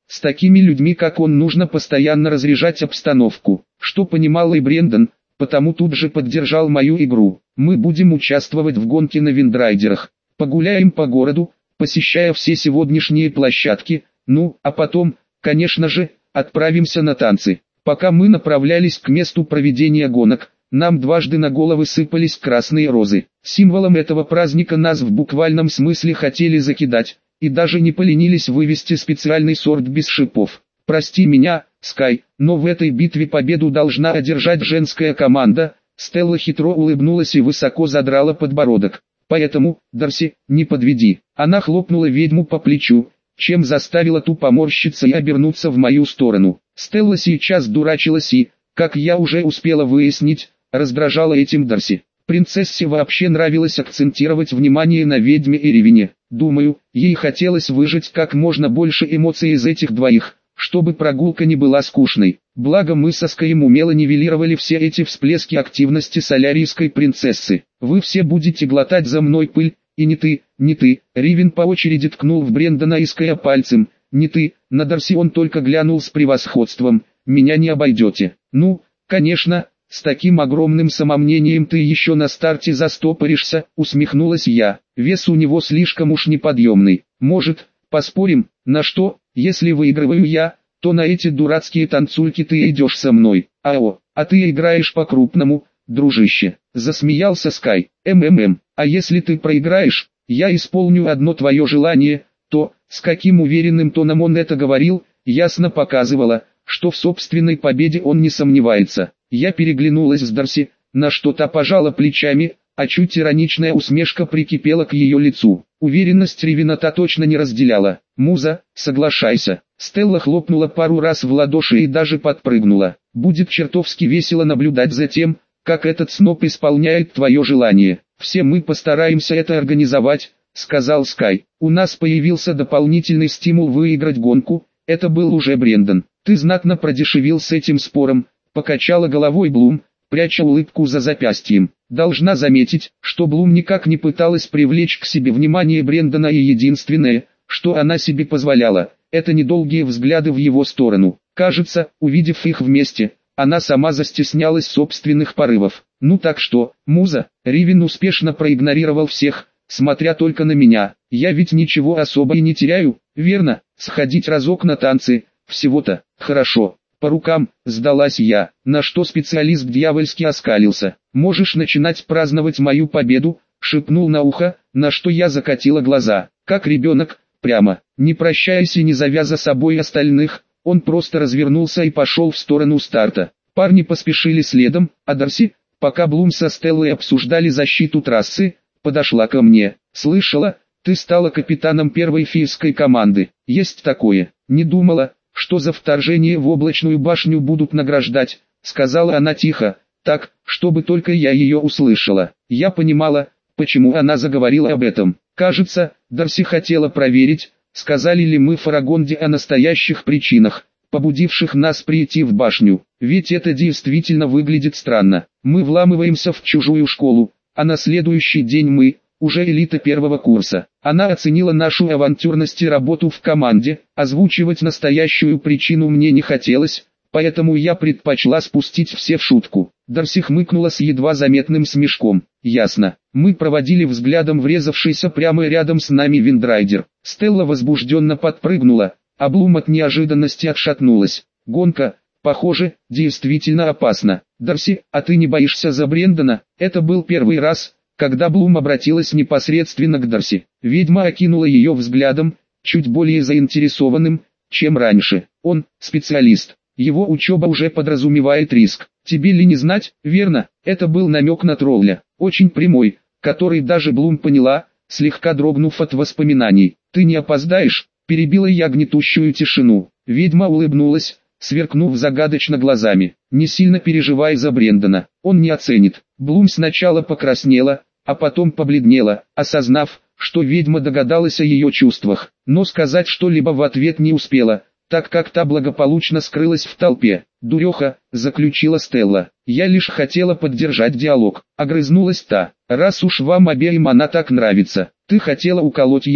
[SPEAKER 1] С такими людьми, как он, нужно постоянно разряжать обстановку, что понимал и Брендон, потому тут же поддержал мою игру. Мы будем участвовать в гонке на виндрайдерах, погуляем по городу, посещая все сегодняшние площадки, ну, а потом, конечно же, отправимся на танцы. Пока мы направлялись к месту проведения гонок, нам дважды на головы сыпались красные розы. Символом этого праздника нас в буквальном смысле хотели закидать, и даже не поленились вывести специальный сорт без шипов. Прости меня, Скай, но в этой битве победу должна одержать женская команда. Стелла хитро улыбнулась и высоко задрала подбородок. Поэтому, Дарси, не подведи. Она хлопнула ведьму по плечу, чем заставила ту поморщиться и обернуться в мою сторону. Стелла сейчас дурачилась и, как я уже успела выяснить, раздражала этим Дарси. Принцессе вообще нравилось акцентировать внимание на ведьме и Ривене. Думаю, ей хотелось выжать как можно больше эмоций из этих двоих, чтобы прогулка не была скучной. Благо мы со Скаем умело нивелировали все эти всплески активности солярийской принцессы. Вы все будете глотать за мной пыль, и не ты, не ты. Ривен по очереди ткнул в Брендона и Ская пальцем. Не ты, на Дарси он только глянул с превосходством. Меня не обойдете. Ну, конечно, с таким огромным самомнением ты еще на старте застопоришься, усмехнулась я. Вес у него слишком уж неподъемный. Может, поспорим, на что? Если выигрываю я, то на эти дурацкие танцульки ты идешь со мной. Ао, а ты играешь по-крупному, дружище. Засмеялся Скай. МММ, а если ты проиграешь, я исполню одно твое желание. То, с каким уверенным тоном он это говорил, ясно показывало, что в собственной победе он не сомневается. Я переглянулась с Дарси, на что та пожала плечами, а чуть ироничная усмешка прикипела к ее лицу. Уверенность Ривена та точно не разделяла. «Муза, соглашайся». Стелла хлопнула пару раз в ладоши и даже подпрыгнула. «Будет чертовски весело наблюдать за тем, как этот сноп исполняет твое желание. Все мы постараемся это организовать», — сказал Скай. «У нас появился дополнительный стимул выиграть гонку, это был уже Брендон. Ты знатно продешевил с этим спором», — покачала головой Блум, пряча улыбку за запястьем. Должна заметить, что Блум никак не пыталась привлечь к себе внимание Брендона, и единственное, что она себе позволяла, это недолгие взгляды в его сторону. Кажется, увидев их вместе, она сама застеснялась собственных порывов. «Ну так что, Муза?» Ривен успешно проигнорировал всех, смотря только на меня. «Я ведь ничего особо и не теряю, верно? Сходить разок на танцы, всего-то, хорошо». «По рукам», сдалась я, на что специалист дьявольски оскалился. «Можешь начинать праздновать мою победу», шепнул на ухо, на что я закатила глаза. Как ребенок, прямо, не прощаясь и не зовя за собой остальных, он просто развернулся и пошел в сторону старта. Парни поспешили следом, а Дарси, пока Блум со Стеллой обсуждали защиту трассы, подошла ко мне. «Слышала, ты стала капитаном первой фейской команды. Есть такое?» «Не думала, что за вторжение в облачную башню будут награждать», — сказала она тихо, так, чтобы только я ее услышала. Я понимала, почему она заговорила об этом. Кажется, Дарси хотела проверить, сказали ли мы Фарагонде о настоящих причинах, побудивших нас прийти в башню. Ведь это действительно выглядит странно. Мы вламываемся в чужую школу, а на следующий день мы, уже элита первого курса. Она оценила нашу авантюрность и работу в команде, озвучивать настоящую причину мне не хотелось, поэтому я предпочла спустить все в шутку. Дарси хмыкнула с едва заметным смешком. «Ясно». Мы проводили взглядом врезавшийся прямо рядом с нами виндрайдер. Стелла возбужденно подпрыгнула, а Блум от неожиданности отшатнулась. Гонка, похоже, действительно опасна. «Дарси, а ты не боишься за Брендона?» Это был первый раз, когда Блум обратилась непосредственно к Дарси. Ведьма окинула ее взглядом, чуть более заинтересованным, чем раньше. «Он, специалист. Его учеба уже подразумевает риск. Тебе ли не знать, верно?» Это был намек на тролля, очень прямой, который даже Блум поняла, слегка дрогнув от воспоминаний. «Ты не опоздаешь?» – перебила я гнетущую тишину. Ведьма улыбнулась, сверкнув загадочно глазами. «Не сильно переживай за Брендона, он не оценит». Блум сначала покраснела, а потом побледнела, осознав, что ведьма догадалась о ее чувствах, но сказать что-либо в ответ не успела, так как та благополучно скрылась в толпе. «Дуреха», — заключила Стелла, — «я лишь хотела поддержать диалог», — огрызнулась та. «Раз уж вам обеим она так нравится, ты хотела уколоть ее,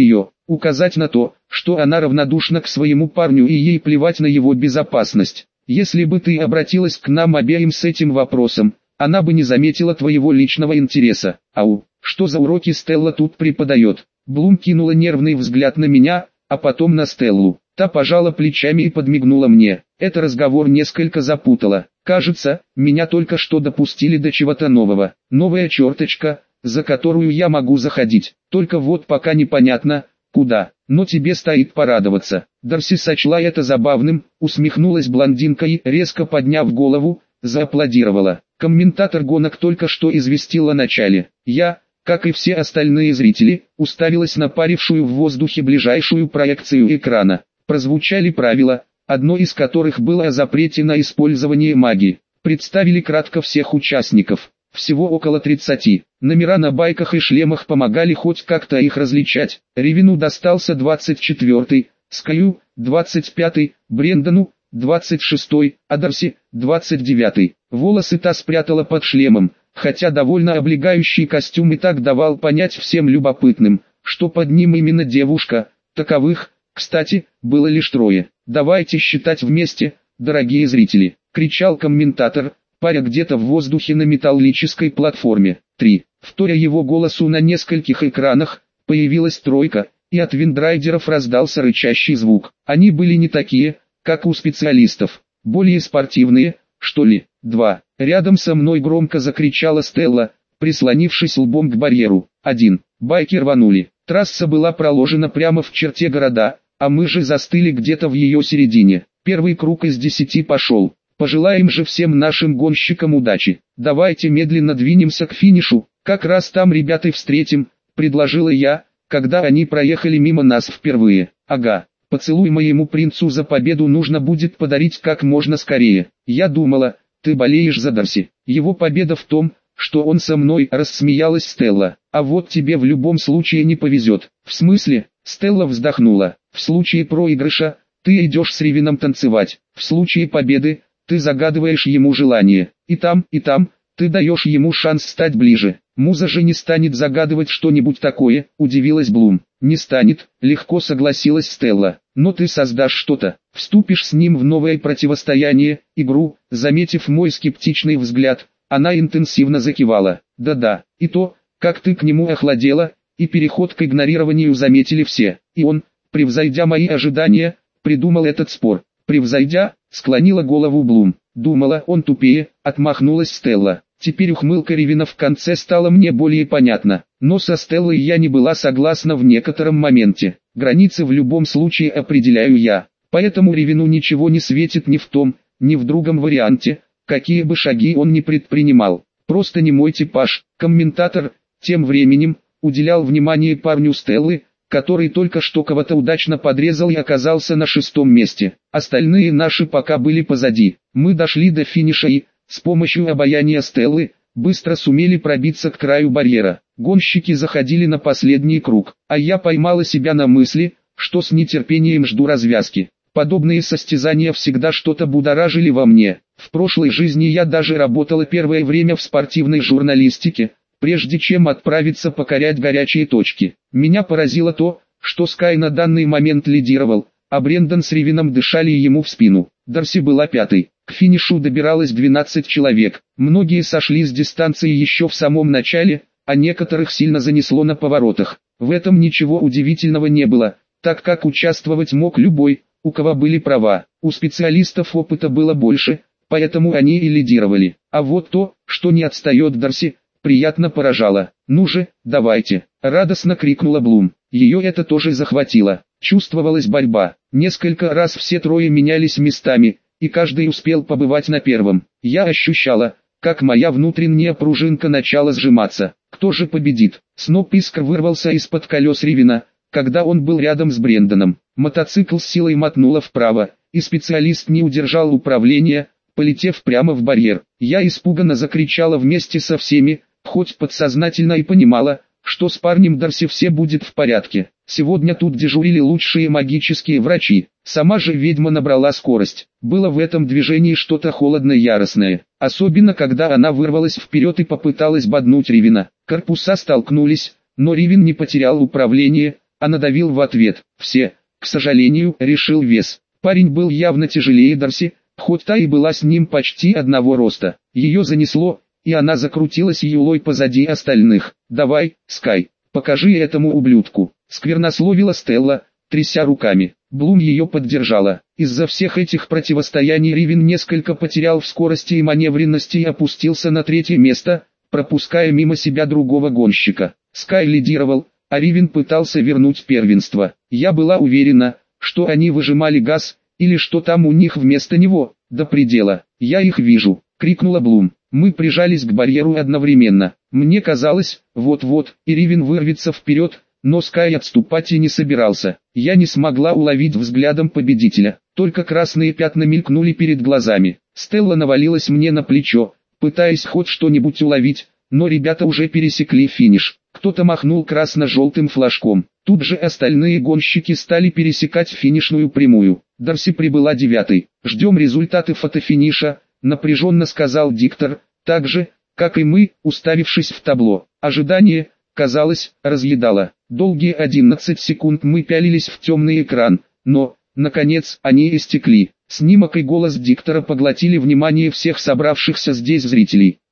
[SPEAKER 1] указать на то, что она равнодушна к своему парню и ей плевать на его безопасность. Если бы ты обратилась к нам обеим с этим вопросом, она бы не заметила твоего личного интереса. Ау, что за уроки Стелла тут преподает? Блум кинула нервный взгляд на меня, а потом на Стеллу. Та пожала плечами и подмигнула мне. Это разговор несколько запутало. Кажется, меня только что допустили до чего-то нового. Новая черточка, за которую я могу заходить. Только вот пока непонятно, куда. Но тебе стоит порадоваться. Дарси сочла это забавным, усмехнулась блондинка и, резко подняв голову, зааплодировала. Комментатор гонок только что известил о начале. Я, как и все остальные зрители, уставилась на парившую в воздухе ближайшую проекцию экрана. Прозвучали правила, одно из которых было о запрете на использование магии. Представили кратко всех участников. Всего около тридцати. Номера на байках и шлемах помогали хоть как-то их различать. Ревину достался двадцать четвёртый, Скаю – двадцать пятый, Брендону – двадцать шестой, а Дарси – двадцать девятый. Волосы та спрятала под шлемом, хотя довольно облегающий костюм и так давал понять всем любопытным, что под ним именно девушка. Таковых, кстати, было лишь трое. «Давайте считать вместе, дорогие зрители», – кричал комментатор, паря где-то в воздухе на металлической платформе. Три. Вторя его голосу на нескольких экранах, появилась тройка, и от виндрайдеров раздался рычащий звук. Они были не такие, как у специалистов, более спортивные, что ли. Два. Рядом со мной громко закричала Стелла, прислонившись лбом к барьеру. Один. Байки рванули. Трасса была проложена прямо в черте города, а мы же застыли где-то в ее середине. Первый круг из десяти пошел. Пожелаем же всем нашим гонщикам удачи. Давайте медленно двинемся к финишу, как раз там ребят и встретим, предложила я, когда они проехали мимо нас впервые. Ага, поцелуй моему принцу за победу нужно будет подарить как можно скорее. Я думала, ты болеешь за Дарси. Его победа в том, что он со мной, рассмеялась Стелла. А вот тебе в любом случае не повезет. В смысле? Стелла вздохнула. В случае проигрыша, ты идешь с Ревином танцевать. В случае победы, ты загадываешь ему желание. И там, и там, ты даешь ему шанс стать ближе. Муза же не станет загадывать что-нибудь такое, удивилась Блум. Не станет, легко согласилась Стелла. Но ты создашь что-то, вступишь с ним в новое противостояние, игру. Заметив мой скептичный взгляд, она интенсивно закивала. Да-да, и то, как ты к нему охладела, и переход к игнорированию заметили все. И он, превзойдя мои ожидания, придумал этот спор. Превзойдя, склонила голову Блум. Думала, он тупее, отмахнулась Стелла. Теперь ухмылка Ревина в конце стала мне более понятна. Но со Стеллой я не была согласна в некотором моменте. Границы в любом случае определяю я. Поэтому Ревину ничего не светит ни в том, ни в другом варианте, какие бы шаги он ни предпринимал. Просто не мой типаж. Комментатор, тем временем, уделял внимание парню Стеллы, который только что кого-то удачно подрезал и оказался на шестом месте. Остальные наши пока были позади. Мы дошли до финиша и, с помощью обаяния Стеллы, быстро сумели пробиться к краю барьера. Гонщики заходили на последний круг, а я поймала себя на мысли, что с нетерпением жду развязки. Подобные состязания всегда что-то будоражили во мне. В прошлой жизни я даже работала первое время в спортивной журналистике, прежде чем отправиться покорять горячие точки. Меня поразило то, что Скай на данный момент лидировал, а Брендон с Ревином дышали ему в спину. Дарси была пятой. К финишу добиралось двенадцать человек. Многие сошли с дистанции еще в самом начале, а некоторых сильно занесло на поворотах. В этом ничего удивительного не было, так как участвовать мог любой, у кого были права. У специалистов опыта было больше, поэтому они и лидировали. А вот то, что не отстает Дарси, приятно поражало. «Ну же, давайте!» – радостно крикнула Блум. Ее это тоже захватило. Чувствовалась борьба. Несколько раз все трое менялись местами, и каждый успел побывать на первом. Я ощущала, как моя внутренняя пружинка начала сжиматься. Кто же победит? Сноп искр вырвался из-под колес Ревина, когда он был рядом с Брендоном. Мотоцикл с силой мотнуло вправо, и специалист не удержал управления, полетев прямо в барьер. Я испуганно закричала вместе со всеми, хоть подсознательно и понимала, что с парнем Дарси все будет в порядке. Сегодня тут дежурили лучшие магические врачи. Сама же ведьма набрала скорость. Было в этом движении что-то холодно-яростное. Особенно когда она вырвалась вперед и попыталась боднуть Ревина. Корпуса столкнулись, но Ревин не потерял управление, а надавил в ответ. Все, к сожалению, решил вес. Парень был явно тяжелее Дарси, хоть та и была с ним почти одного роста. Ее занесло, и она закрутилась юлой позади остальных. «Давай, Скай, покажи этому ублюдку», — сквернословила Стелла, тряся руками. Блум ее поддержала. Из-за всех этих противостояний Ривен несколько потерял в скорости и маневренности и опустился на третье место, пропуская мимо себя другого гонщика. Скай лидировал, а Ривен пытался вернуть первенство. Я была уверена, что они выжимали газ, или что там у них вместо него, до предела. «Я их вижу», — крикнула Блум. Мы прижались к барьеру одновременно. Мне казалось, вот-вот, и Ривен вырвется вперед, но Скай отступать и не собирался. Я не смогла уловить взглядом победителя, только красные пятна мелькнули перед глазами. Стелла навалилась мне на плечо, пытаясь хоть что-нибудь уловить, но ребята уже пересекли финиш. Кто-то махнул красно-желтым флажком. Тут же остальные гонщики стали пересекать финишную прямую. Дарси прибыла девятой. «Ждем результаты фотофиниша», — напряженно сказал диктор, так же, как и мы, уставившись в табло. Ожидание, казалось, разъедало. Долгие одиннадцать секунд мы пялились в темный экран, но, наконец, они истекли. Снимок и голос диктора поглотили внимание всех собравшихся здесь зрителей.